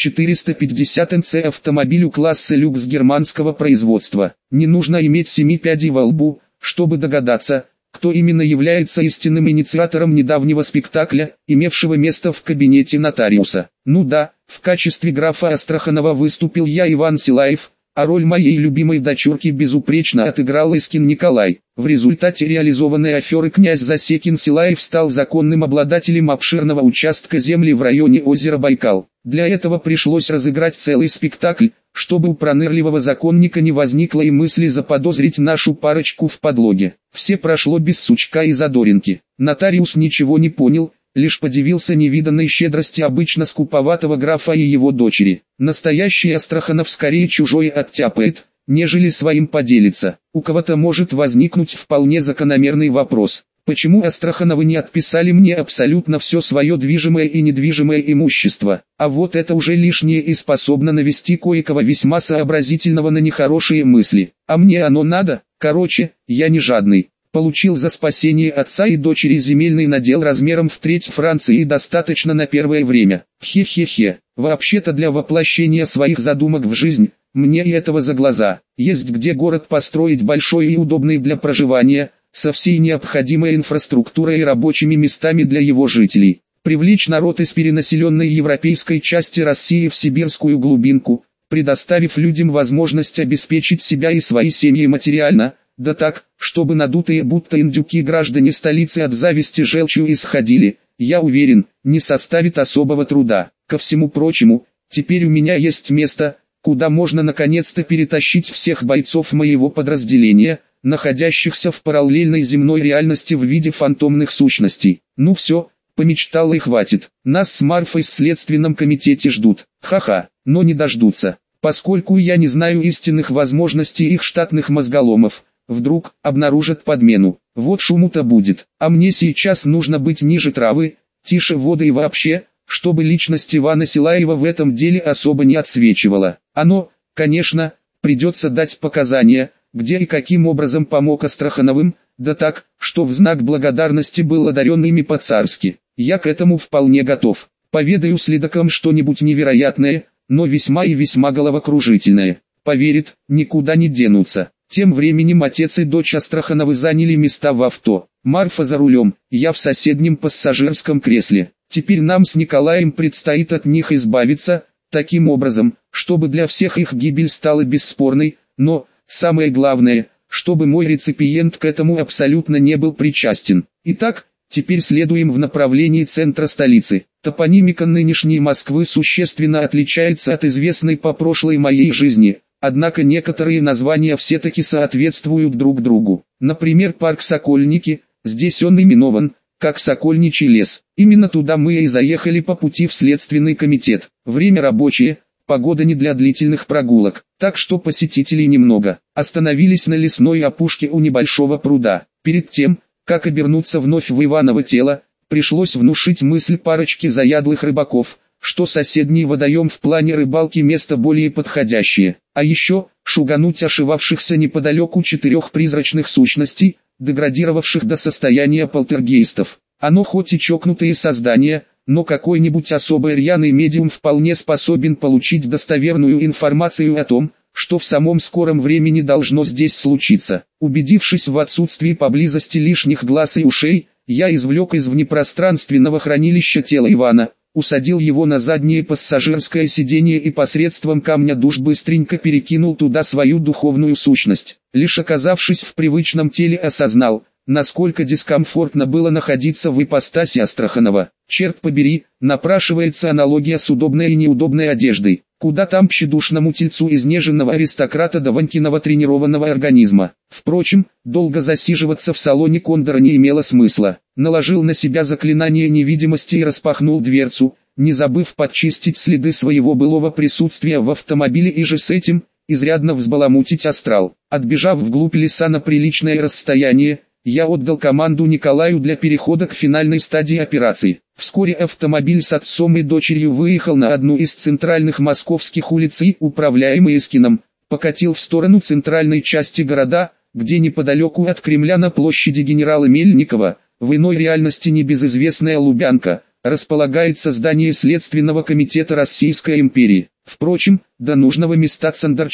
450 НЦ автомобилю класса люкс германского производства. Не нужно иметь 7 пядей во лбу, чтобы догадаться, кто именно является истинным инициатором недавнего спектакля, имевшего место в кабинете нотариуса. Ну да, в качестве графа Астраханова выступил я, Иван Силаев, а роль моей любимой дочурки безупречно отыграл Искин Николай. В результате реализованной аферы князь Засекин Силаев стал законным обладателем обширного участка земли в районе озера Байкал. Для этого пришлось разыграть целый спектакль, чтобы у пронырливого законника не возникло и мысли заподозрить нашу парочку в подлоге. Все прошло без сучка и задоринки. Нотариус ничего не понял, лишь подивился невиданной щедрости обычно скуповатого графа и его дочери. Настоящий Астраханов скорее чужое оттяпает, нежели своим поделится. У кого-то может возникнуть вполне закономерный вопрос. Почему Астрахановы не отписали мне абсолютно все свое движимое и недвижимое имущество? А вот это уже лишнее и способно навести кое-кого весьма сообразительного на нехорошие мысли. А мне оно надо? Короче, я не жадный. Получил за спасение отца и дочери земельный надел размером в треть Франции достаточно на первое время. Хе-хе-хе. Вообще-то для воплощения своих задумок в жизнь, мне и этого за глаза. Есть где город построить большой и удобный для проживания, со всей необходимой инфраструктурой и рабочими местами для его жителей. Привлечь народ из перенаселенной европейской части России в сибирскую глубинку, предоставив людям возможность обеспечить себя и свои семьи материально, да так, чтобы надутые будто индюки граждане столицы от зависти желчью исходили, я уверен, не составит особого труда. Ко всему прочему, теперь у меня есть место, куда можно наконец-то перетащить всех бойцов моего подразделения, находящихся в параллельной земной реальности в виде фантомных сущностей. Ну все, помечтал и хватит. Нас с Марфой в следственном комитете ждут. Ха-ха, но не дождутся. Поскольку я не знаю истинных возможностей их штатных мозголомов, вдруг обнаружат подмену. Вот шуму-то будет. А мне сейчас нужно быть ниже травы, тише воды и вообще, чтобы личность Ивана Силаева в этом деле особо не отсвечивала. Оно, конечно, придется дать показания, где и каким образом помог Астрахановым, да так, что в знак благодарности был одарен ими по-царски. Я к этому вполне готов. Поведаю следакам что-нибудь невероятное, но весьма и весьма головокружительное. Поверит, никуда не денутся. Тем временем отец и дочь Астрахановы заняли места в авто. Марфа за рулем, я в соседнем пассажирском кресле. Теперь нам с Николаем предстоит от них избавиться, таким образом, чтобы для всех их гибель стала бесспорной, но, самое главное, чтобы мой реципиент к этому абсолютно не был причастен. Итак, теперь следуем в направлении центра столицы. Топонимика нынешней Москвы существенно отличается от известной по прошлой моей жизни. Однако некоторые названия все-таки соответствуют друг другу. Например, парк Сокольники, здесь он именован, как Сокольничий лес. Именно туда мы и заехали по пути в следственный комитет. Время рабочее, погода не для длительных прогулок, так что посетителей немного. Остановились на лесной опушке у небольшого пруда. Перед тем, как обернуться вновь в Иваново тело, пришлось внушить мысль парочке заядлых рыбаков, что соседний водоем в плане рыбалки место более подходящее. А еще, шугануть ошивавшихся неподалеку 4 призрачных сущностей, деградировавших до состояния полтергейстов. Оно хоть и чокнутые создания, но какой-нибудь особо рьяный медиум вполне способен получить достоверную информацию о том, что в самом скором времени должно здесь случиться. Убедившись в отсутствии поблизости лишних глаз и ушей, Я извлек из внепространственного хранилища тело Ивана, усадил его на заднее пассажирское сиденье и посредством камня душ быстренько перекинул туда свою духовную сущность. Лишь оказавшись в привычном теле, осознал, насколько дискомфортно было находиться в ипостаси Астраханова. Черт побери, напрашивается аналогия с удобной и неудобной одеждой. Куда там тщедушному тельцу изнеженного аристократа до Ванькиного тренированного организма. Впрочем, долго засиживаться в салоне Кондора не имело смысла. Наложил на себя заклинание невидимости и распахнул дверцу, не забыв подчистить следы своего былого присутствия в автомобиле и же с этим, изрядно взбаламутить астрал. Отбежав вглубь леса на приличное расстояние, я отдал команду Николаю для перехода к финальной стадии операции. Вскоре автомобиль с отцом и дочерью выехал на одну из центральных московских улиц и, управляемый Искином, покатил в сторону центральной части города, где неподалеку от Кремля на площади генерала Мельникова, в иной реальности небезызвестная Лубянка, располагается здание Следственного комитета Российской империи. Впрочем, до нужного места Цандер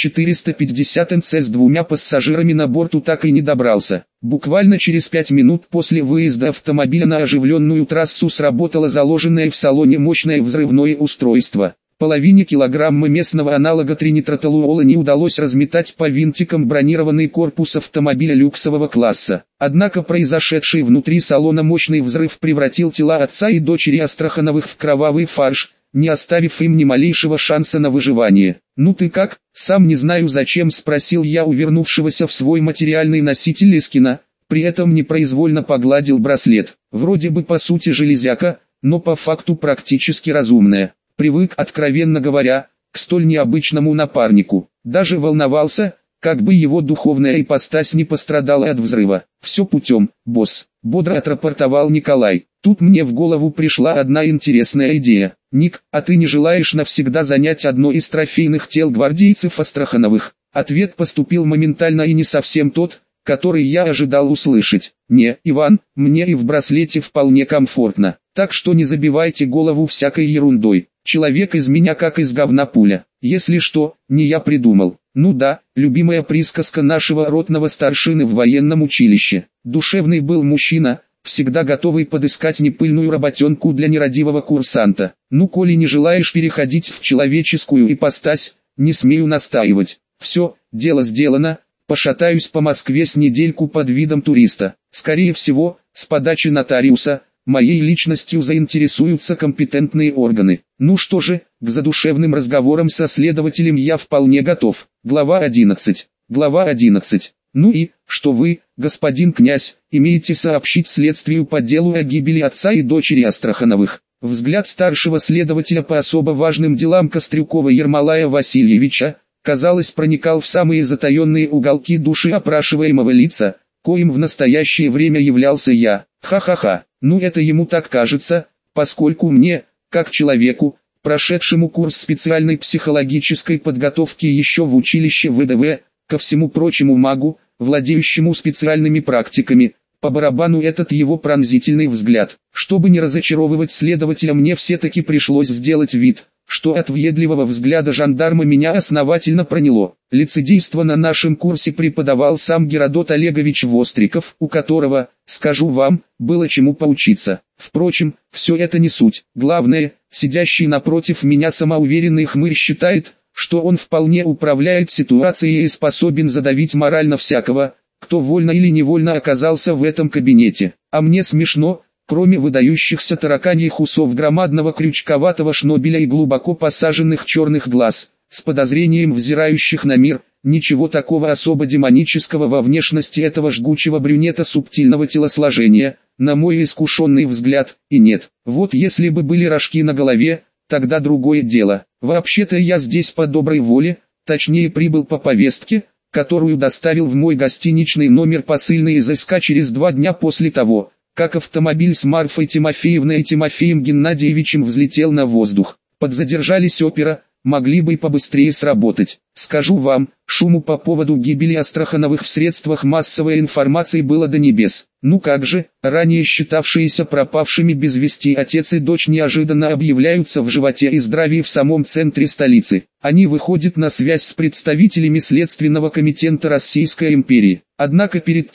450 МЦ с двумя пассажирами на борту так и не добрался. Буквально через 5 минут после выезда автомобиля на оживленную трассу сработало заложенное в салоне мощное взрывное устройство. Половине килограмма местного аналога тринитротолуола не удалось разметать по винтикам бронированный корпус автомобиля люксового класса. Однако произошедший внутри салона мощный взрыв превратил тела отца и дочери Астрахановых в кровавый фарш, не оставив им ни малейшего шанса на выживание. «Ну ты как?» «Сам не знаю зачем», — спросил я у вернувшегося в свой материальный носитель Искина, при этом непроизвольно погладил браслет. Вроде бы по сути железяка, но по факту практически разумная. Привык, откровенно говоря, к столь необычному напарнику. Даже волновался, как бы его духовная ипостась не пострадала от взрыва. «Все путем, босс», — бодро отрапортовал Николай. Тут мне в голову пришла одна интересная идея. «Ник, а ты не желаешь навсегда занять одно из трофейных тел гвардейцев Астрахановых?» Ответ поступил моментально и не совсем тот, который я ожидал услышать. «Не, Иван, мне и в браслете вполне комфортно, так что не забивайте голову всякой ерундой. Человек из меня как из говна пуля. Если что, не я придумал». Ну да, любимая присказка нашего ротного старшины в военном училище. Душевный был мужчина, всегда готовый подыскать непыльную работенку для нерадивого курсанта. Ну коли не желаешь переходить в человеческую ипостась, не смею настаивать. Все, дело сделано, пошатаюсь по Москве с недельку под видом туриста. Скорее всего, с подачи нотариуса, моей личностью заинтересуются компетентные органы. Ну что же, к задушевным разговорам со следователем я вполне готов. Глава 11. Глава 11. Ну и, что вы, господин князь, имеете сообщить следствию по делу о гибели отца и дочери Астрахановых? Взгляд старшего следователя по особо важным делам Кострюкова Ермолая Васильевича, казалось, проникал в самые затаенные уголки души опрашиваемого лица, коим в настоящее время являлся я. Ха-ха-ха, ну это ему так кажется, поскольку мне, как человеку, прошедшему курс специальной психологической подготовки еще в училище ВДВ, ко всему прочему магу, владеющему специальными практиками, по барабану этот его пронзительный взгляд. Чтобы не разочаровывать следователя, мне все-таки пришлось сделать вид, что от въедливого взгляда жандарма меня основательно проняло. Лицедейство на нашем курсе преподавал сам Геродот Олегович Востриков, у которого, скажу вам, было чему поучиться. Впрочем, все это не суть. Главное, сидящий напротив меня самоуверенный хмырь считает, что он вполне управляет ситуацией и способен задавить морально всякого, кто вольно или невольно оказался в этом кабинете. А мне смешно. Кроме выдающихся тараканьих усов, громадного крючковатого шнобеля и глубоко посаженных черных глаз, с подозрением взирающих на мир, ничего такого особо демонического во внешности этого жгучего брюнета субтильного телосложения, на мой искушенный взгляд, и нет. Вот если бы были рожки на голове, тогда другое дело. Вообще-то я здесь по доброй воле, точнее прибыл по повестке, которую доставил в мой гостиничный номер посыльный из СК через 2 дня после того, как автомобиль с Марфой Тимофеевной и Тимофеем Геннадьевичем взлетел на воздух. Подзадержались опера, могли бы и побыстрее сработать. Скажу вам, шуму по поводу гибели Астрахановых в средствах массовой информации было до небес. Ну как же, ранее считавшиеся пропавшими без вести отец и дочь неожиданно объявляются в животе и здравии в самом центре столицы. Они выходят на связь с представителями Следственного комитета Российской империи. Однако перед тем,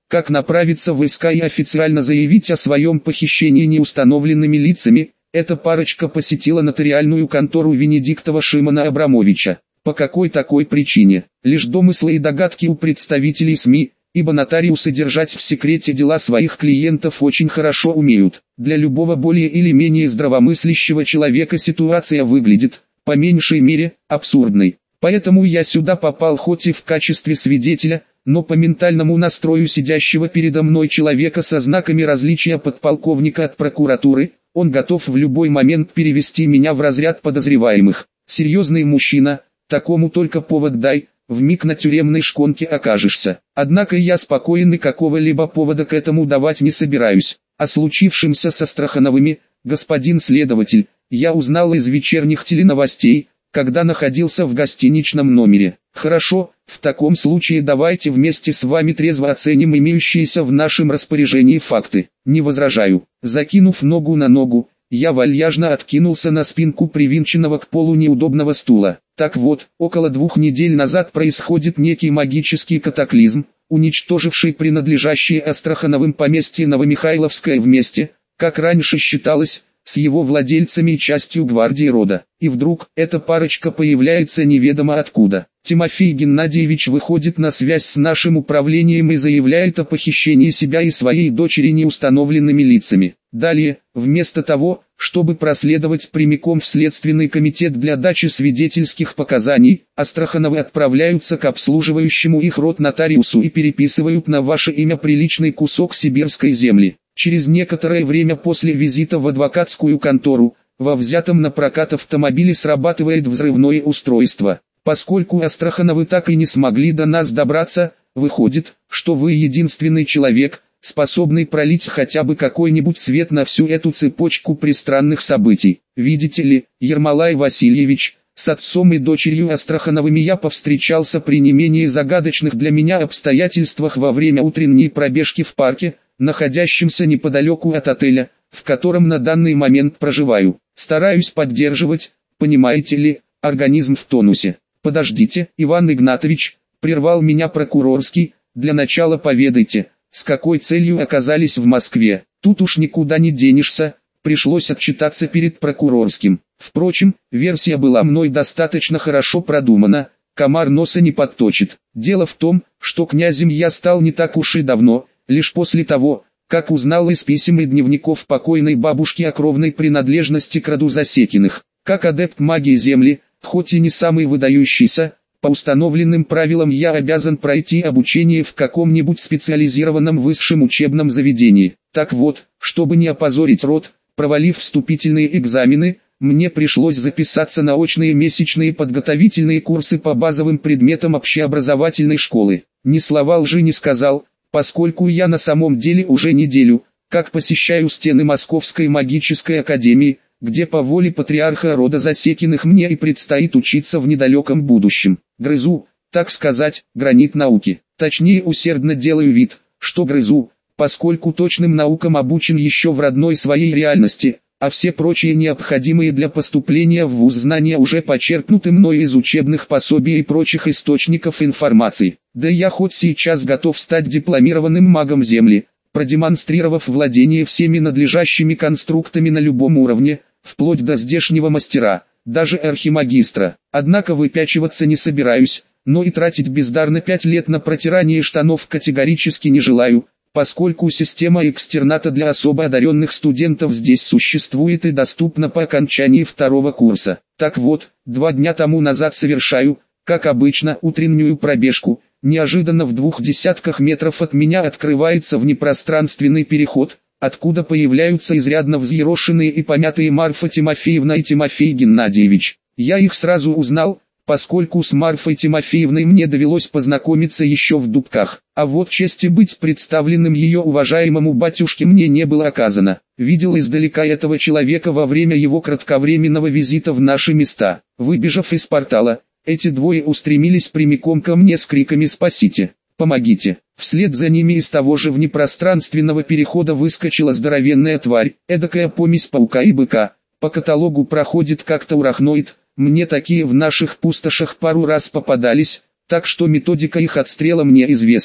как направиться в войска и официально заявить о своем похищении неустановленными лицами. Эта парочка посетила нотариальную контору Венедиктова Шимона Абрамовича. По какой такой причине? Лишь домыслы и догадки у представителей СМИ, ибо нотариусы держать в секрете дела своих клиентов очень хорошо умеют. Для любого более или менее здравомыслящего человека ситуация выглядит, по меньшей мере, абсурдной. Поэтому я сюда попал хоть и в качестве свидетеля, но по ментальному настрою сидящего передо мной человека со знаками различия подполковника от прокуратуры, он готов в любой момент перевести меня в разряд подозреваемых. Серьезный мужчина, такому только повод дай, вмиг на тюремной шконке окажешься. Однако я спокоен и какого-либо повода к этому давать не собираюсь. О случившемся со Страхановыми, господин следователь, я узнал из вечерних теленовостей, когда находился в гостиничном номере. Хорошо, в таком случае давайте вместе с вами трезво оценим имеющиеся в нашем распоряжении факты. Не возражаю. Закинув ногу на ногу, я вальяжно откинулся на спинку привинченного к полу неудобного стула. Так вот, около 2 недель назад происходит некий магический катаклизм, уничтоживший принадлежащее Астрахановым поместье Новомихайловское вместе, как раньше считалось, с его владельцами и частью гвардии рода. И вдруг, эта парочка появляется неведомо откуда. Тимофей Геннадьевич выходит на связь с нашим управлением и заявляет о похищении себя и своей дочери неустановленными лицами. Далее, вместо того, чтобы проследовать прямиком в Следственный комитет для дачи свидетельских показаний, Астрахановы отправляются к обслуживающему их род нотариусу и переписывают на ваше имя приличный кусок сибирской земли. Через некоторое время после визита в адвокатскую контору, во взятом на прокат автомобиле срабатывает взрывное устройство. Поскольку Астрахановы так и не смогли до нас добраться, выходит, что вы единственный человек, способный пролить хотя бы какой-нибудь свет на всю эту цепочку пристранных событий. Видите ли, Ермолай Васильевич, с отцом и дочерью Астрахановыми я повстречался при не менее загадочных для меня обстоятельствах во время утренней пробежки в парке, находящемся неподалеку от отеля, в котором на данный момент проживаю. Стараюсь поддерживать, понимаете ли, организм в тонусе. Подождите, Иван Игнатович, прервал меня прокурорский, для начала поведайте, с какой целью оказались в Москве. Тут уж никуда не денешься, пришлось отчитаться перед прокурорским. Впрочем, версия была мной достаточно хорошо продумана, комар носа не подточит. Дело в том, что князем я стал не так уж и давно, лишь после того, как узнал из писем и дневников покойной бабушки о кровной принадлежности к роду Засекиных. Как адепт магии Земли, хоть и не самый выдающийся, по установленным правилам я обязан пройти обучение в каком-нибудь специализированном высшем учебном заведении. Так вот, чтобы не опозорить род, провалив вступительные экзамены, мне пришлось записаться на очные месячные подготовительные курсы по базовым предметам общеобразовательной школы. Ни слова лжи не сказал, поскольку я на самом деле уже неделю, как посещаю стены Московской магической академии, где по воле патриарха рода Засекиных мне и предстоит учиться в недалеком будущем. Грызу, так сказать, гранит науки. Точнее, усердно делаю вид, что грызу, поскольку точным наукам обучен еще в родной своей реальности, а все прочие необходимые для поступления в вуз знания уже почерпнуты мной из учебных пособий и прочих источников информации. Да я хоть сейчас готов стать дипломированным магом Земли, продемонстрировав владение всеми надлежащими конструктами на любом уровне, вплоть до здешнего мастера, даже архимагистра. Однако выпячиваться не собираюсь, но и тратить бездарно 5 лет на протирание штанов категорически не желаю, поскольку система экстерната для особо одаренных студентов здесь существует и доступна по окончании 2-го курса. Так вот, 2 дня тому назад совершаю, как обычно, утреннюю пробежку. Неожиданно в 200 метров от меня открывается внепространственный переход, откуда появляются изрядно взъерошенные и помятые Марфа Тимофеевна и Тимофей Геннадьевич. Я их сразу узнал, поскольку с Марфой Тимофеевной мне довелось познакомиться еще в Дубках, а вот чести быть представленным ее уважаемому батюшке мне не было оказано. Видел издалека этого человека во время его кратковременного визита в наши места. Выбежав из портала, эти двое устремились прямиком ко мне с криками «Спасите! Помогите!». Вслед за ними из того же внепространственного перехода выскочила здоровенная тварь, эдакая помесь паука и быка. По каталогу проходит как таурахноид, мне такие в наших пустошах пару раз попадались, так что методика их отстрела мне известна.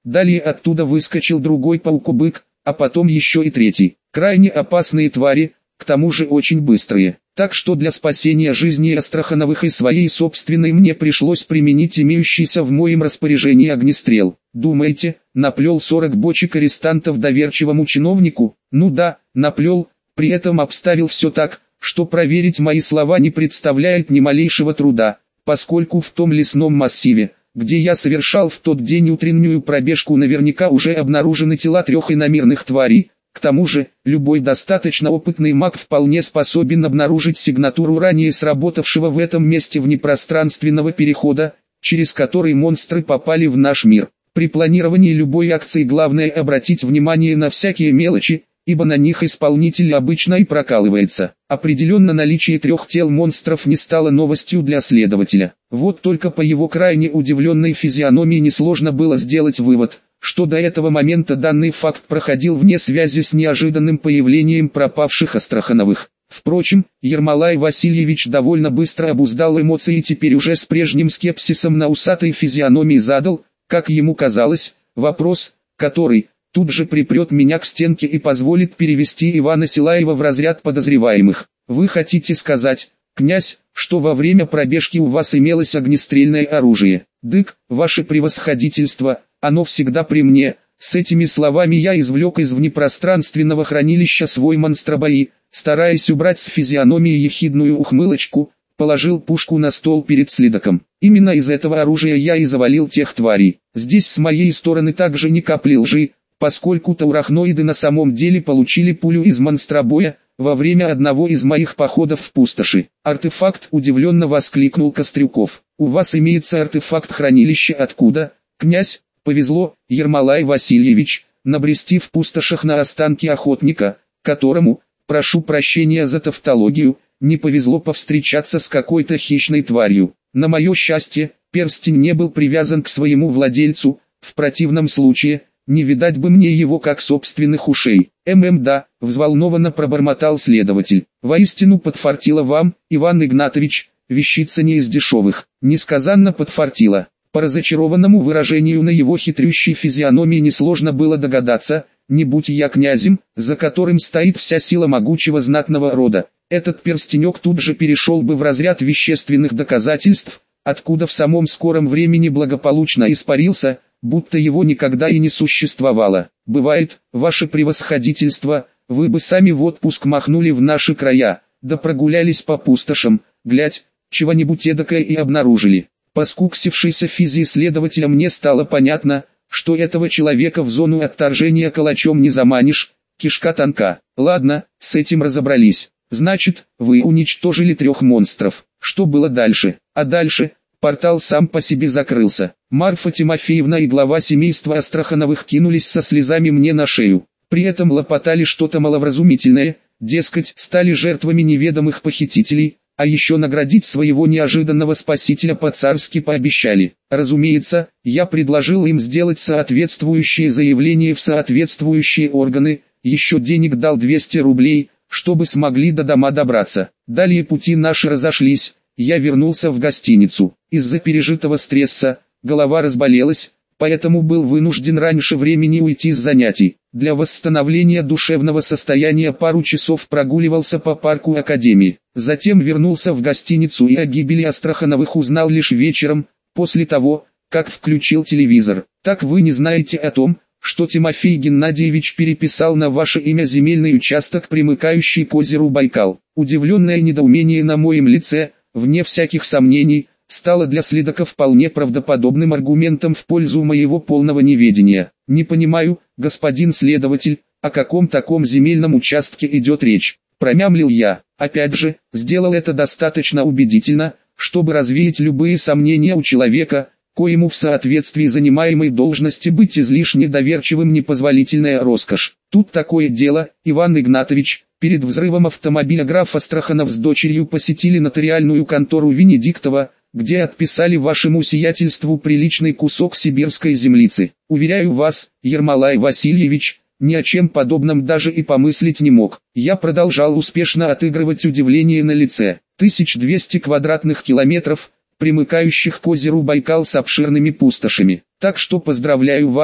Далее оттуда выскочил другой паукобык, а потом еще и третий. Крайне опасные твари, к тому же очень быстрые. Так что для спасения жизни Астрахановых и своей собственной мне пришлось применить имеющийся в моем распоряжении огнестрел. Думаете, наплел 40 бочек арестантов доверчивому чиновнику? Ну да, наплел, при этом обставил все так, что проверить мои слова не представляет ни малейшего труда, поскольку в том лесном массиве, где я совершал в тот день утреннюю пробежку, наверняка уже обнаружены тела 3 иномирных тварей. К тому же, любой достаточно опытный маг вполне способен обнаружить сигнатуру ранее сработавшего в этом месте внепространственного перехода, через который монстры попали в наш мир. При планировании любой акции главное обратить внимание на всякие мелочи, ибо на них исполнитель обычно и прокалывается. Определенно наличие 3 тел монстров не стало новостью для следователя. Вот только по его крайне удивленной физиономии несложно было сделать вывод, что до этого момента данный факт проходил вне связи с неожиданным появлением пропавших Астрахановых. Впрочем, Ермолай Васильевич довольно быстро обуздал эмоции и теперь уже с прежним скепсисом на усатой физиономии задал, как ему казалось, вопрос, который тут же припрет меня к стенке и позволит перевести Ивана Силаева в разряд подозреваемых. Вы хотите сказать, князь, что во время пробежки у вас имелось огнестрельное оружие? Дык, ваше превосходительство, оно всегда при мне. С этими словами я извлек из внепространственного хранилища свой монстробой и, стараясь убрать с физиономии ехидную ухмылочку, положил пушку на стол перед следаком. Именно из этого оружия я и завалил тех тварей. Здесь с моей стороны также ни капли лжи, поскольку таурахноиды на самом деле получили пулю из монстробоя во время одного из моих походов в пустоши. Артефакт, удивленно воскликнул Кострюков. У вас имеется артефакт хранилища откуда, князь? Повезло, Ермолай Васильевич, набрести в пустошах на останки охотника, которому, прошу прощения за тавтологию, не повезло повстречаться с какой-то хищной тварью. На мое счастье, перстень не был привязан к своему владельцу, в противном случае, не видать бы мне его как собственных ушей. Да, взволнованно пробормотал следователь. Воистину подфартило вам, Иван Игнатович, вещица не из дешевых. Несказанно подфартило. По разочарованному выражению на его хитрющей физиономии несложно было догадаться, не будь я князем, за которым стоит вся сила могучего знатного рода, этот перстенек тут же перешел бы в разряд вещественных доказательств, откуда в самом скором времени благополучно испарился, будто его никогда и не существовало. Бывает, ваше превосходительство, вы бы сами в отпуск махнули в наши края, да прогулялись по пустошам, глядь, чего-нибудь эдакое и обнаружили. По скуксившейся физии следователя мне стало понятно, что этого человека в зону отторжения калачом не заманишь, кишка тонка. Ладно, с этим разобрались. Значит, вы уничтожили 3 монстров. Что было дальше? А дальше, портал сам по себе закрылся. Марфа Тимофеевна и глава семейства Астрахановых кинулись со слезами мне на шею. При этом лопотали что-то маловразумительное, дескать, стали жертвами неведомых похитителей, а еще наградить своего неожиданного спасителя по-царски пообещали. Разумеется, я предложил им сделать соответствующее заявление в соответствующие органы, еще денег дал 200 рублей, чтобы смогли до дома добраться. Далее пути наши разошлись, я вернулся в гостиницу. Из-за пережитого стресса, голова разболелась, поэтому был вынужден раньше времени уйти с занятий. Для восстановления душевного состояния пару часов прогуливался по парку Академии. Затем вернулся в гостиницу и о гибели Астрахановых узнал лишь вечером, после того, как включил телевизор. Так вы не знаете о том, что Тимофей Геннадьевич переписал на ваше имя земельный участок, примыкающий к озеру Байкал. Удивленное недоумение на моем лице, вне всяких сомнений, стало для следака вполне правдоподобным аргументом в пользу моего полного неведения. Не понимаю, господин следователь, о каком таком земельном участке идет речь, промямлил я. Опять же, сделал это достаточно убедительно, чтобы развеять любые сомнения у человека, коему в соответствии занимаемой должности быть излишне доверчивым непозволительная роскошь. Тут такое дело, Иван Игнатович, перед взрывом автомобиля граф Астраханов с дочерью посетили нотариальную контору Венедиктова, где отписали вашему сиятельству приличный кусок сибирской землицы. Уверяю вас, Ермолай Васильевич, ни о чем подобном даже и помыслить не мог. Я продолжал успешно отыгрывать удивление на лице. 1200 квадратных километров, примыкающих к озеру Байкал с обширными пустошами. Так что поздравляю вас,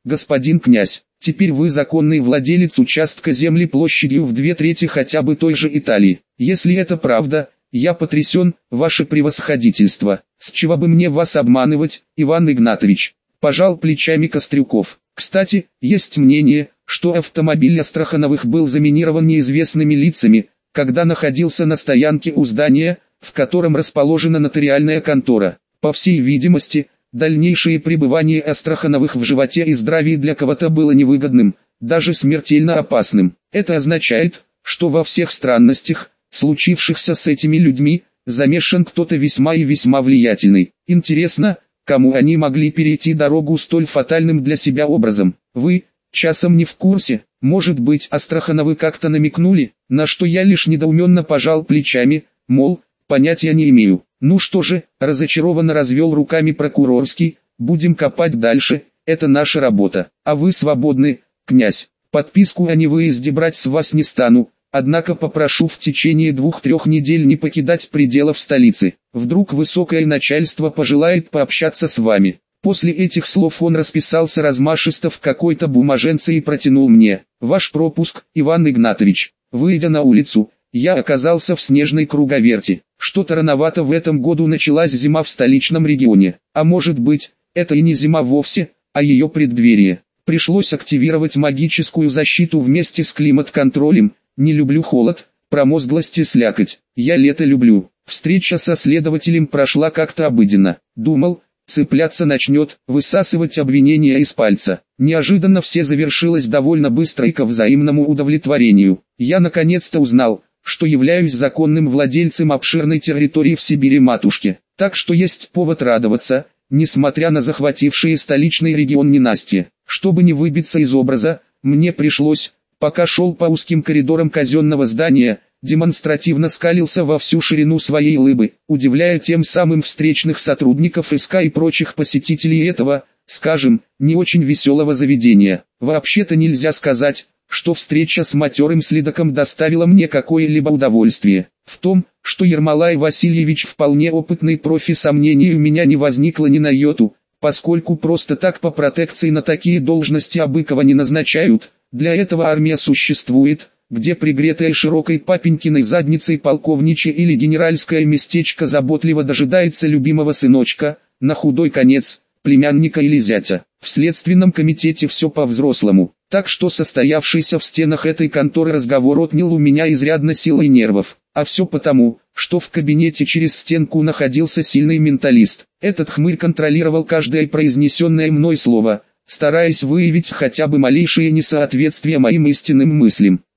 господин князь, теперь вы законный владелец участка земли площадью в 2/3 хотя бы той же Италии. Если это правда, я потрясен, ваше превосходительство. С чего бы мне вас обманывать, Иван Игнатович? Пожал плечами Кострюков. Кстати, есть мнение, что автомобиль Астрахановых был заминирован неизвестными лицами, когда находился на стоянке у здания, в котором расположена нотариальная контора. По всей видимости, дальнейшее пребывание Астрахановых в животе и здравии для кого-то было невыгодным, даже смертельно опасным. Это означает, что во всех странностях, случившихся с этими людьми, замешан кто-то весьма и весьма влиятельный. Интересно, кому они могли перейти дорогу столь фатальным для себя образом? Вы, часом не в курсе? Может быть, Астрахановы как-то намекнули, на что я лишь недоуменно пожал плечами, мол, понятия не имею. Ну что же, разочарованно развел руками прокурорский, будем копать дальше, это наша работа. А вы свободны, князь. Подписку о невыезде брать с вас не стану, однако попрошу в течение 2-3 недель не покидать пределов столицы. Вдруг высокое начальство пожелает пообщаться с вами. После этих слов он расписался размашисто в какой-то бумаженце и протянул мне. Ваш пропуск, Иван Игнатович. Выйдя на улицу, я оказался в снежной круговерти. Что-то рановато в этом году началась зима в столичном регионе. А может быть, это и не зима вовсе, а ее преддверие. Пришлось активировать магическую защиту вместе с климат-контролем. Не люблю холод, промозглость и слякоть. Я лето люблю. Встреча со следователем прошла как-то обыденно. Думал, цепляться начнет, высасывать обвинения из пальца. Неожиданно все завершилось довольно быстро и ко взаимному удовлетворению. Я наконец-то узнал, что являюсь законным владельцем обширной территории в Сибири-матушке. Так что есть повод радоваться, несмотря на захватившие столичный регион ненастье. Чтобы не выбиться из образа, мне пришлось, пока шел по узким коридорам казенного здания, демонстративно скалился во всю ширину своей лыбы, удивляя тем самым встречных сотрудников СК и прочих посетителей этого, скажем, не очень веселого заведения. Вообще-то нельзя сказать, что встреча с матерым следаком доставила мне какое-либо удовольствие. В том, что Ермолай Васильевич вполне опытный профи, сомнений у меня не возникло ни на йоту, поскольку просто так по протекции на такие должности Абыкова не назначают. Для этого армия существует, где пригретая широкой папенькиной задницей полковничье или генеральское местечко заботливо дожидается любимого сыночка, на худой конец, племянника или зятя. В следственном комитете все по-взрослому, так что состоявшийся в стенах этой конторы разговор отнял у меня изрядно сил и нервов. А все потому, что в кабинете через стенку находился сильный менталист. Этот хмырь контролировал каждое произнесенное мной слово, стараясь выявить хотя бы малейшее несоответствие моим истинным мыслям.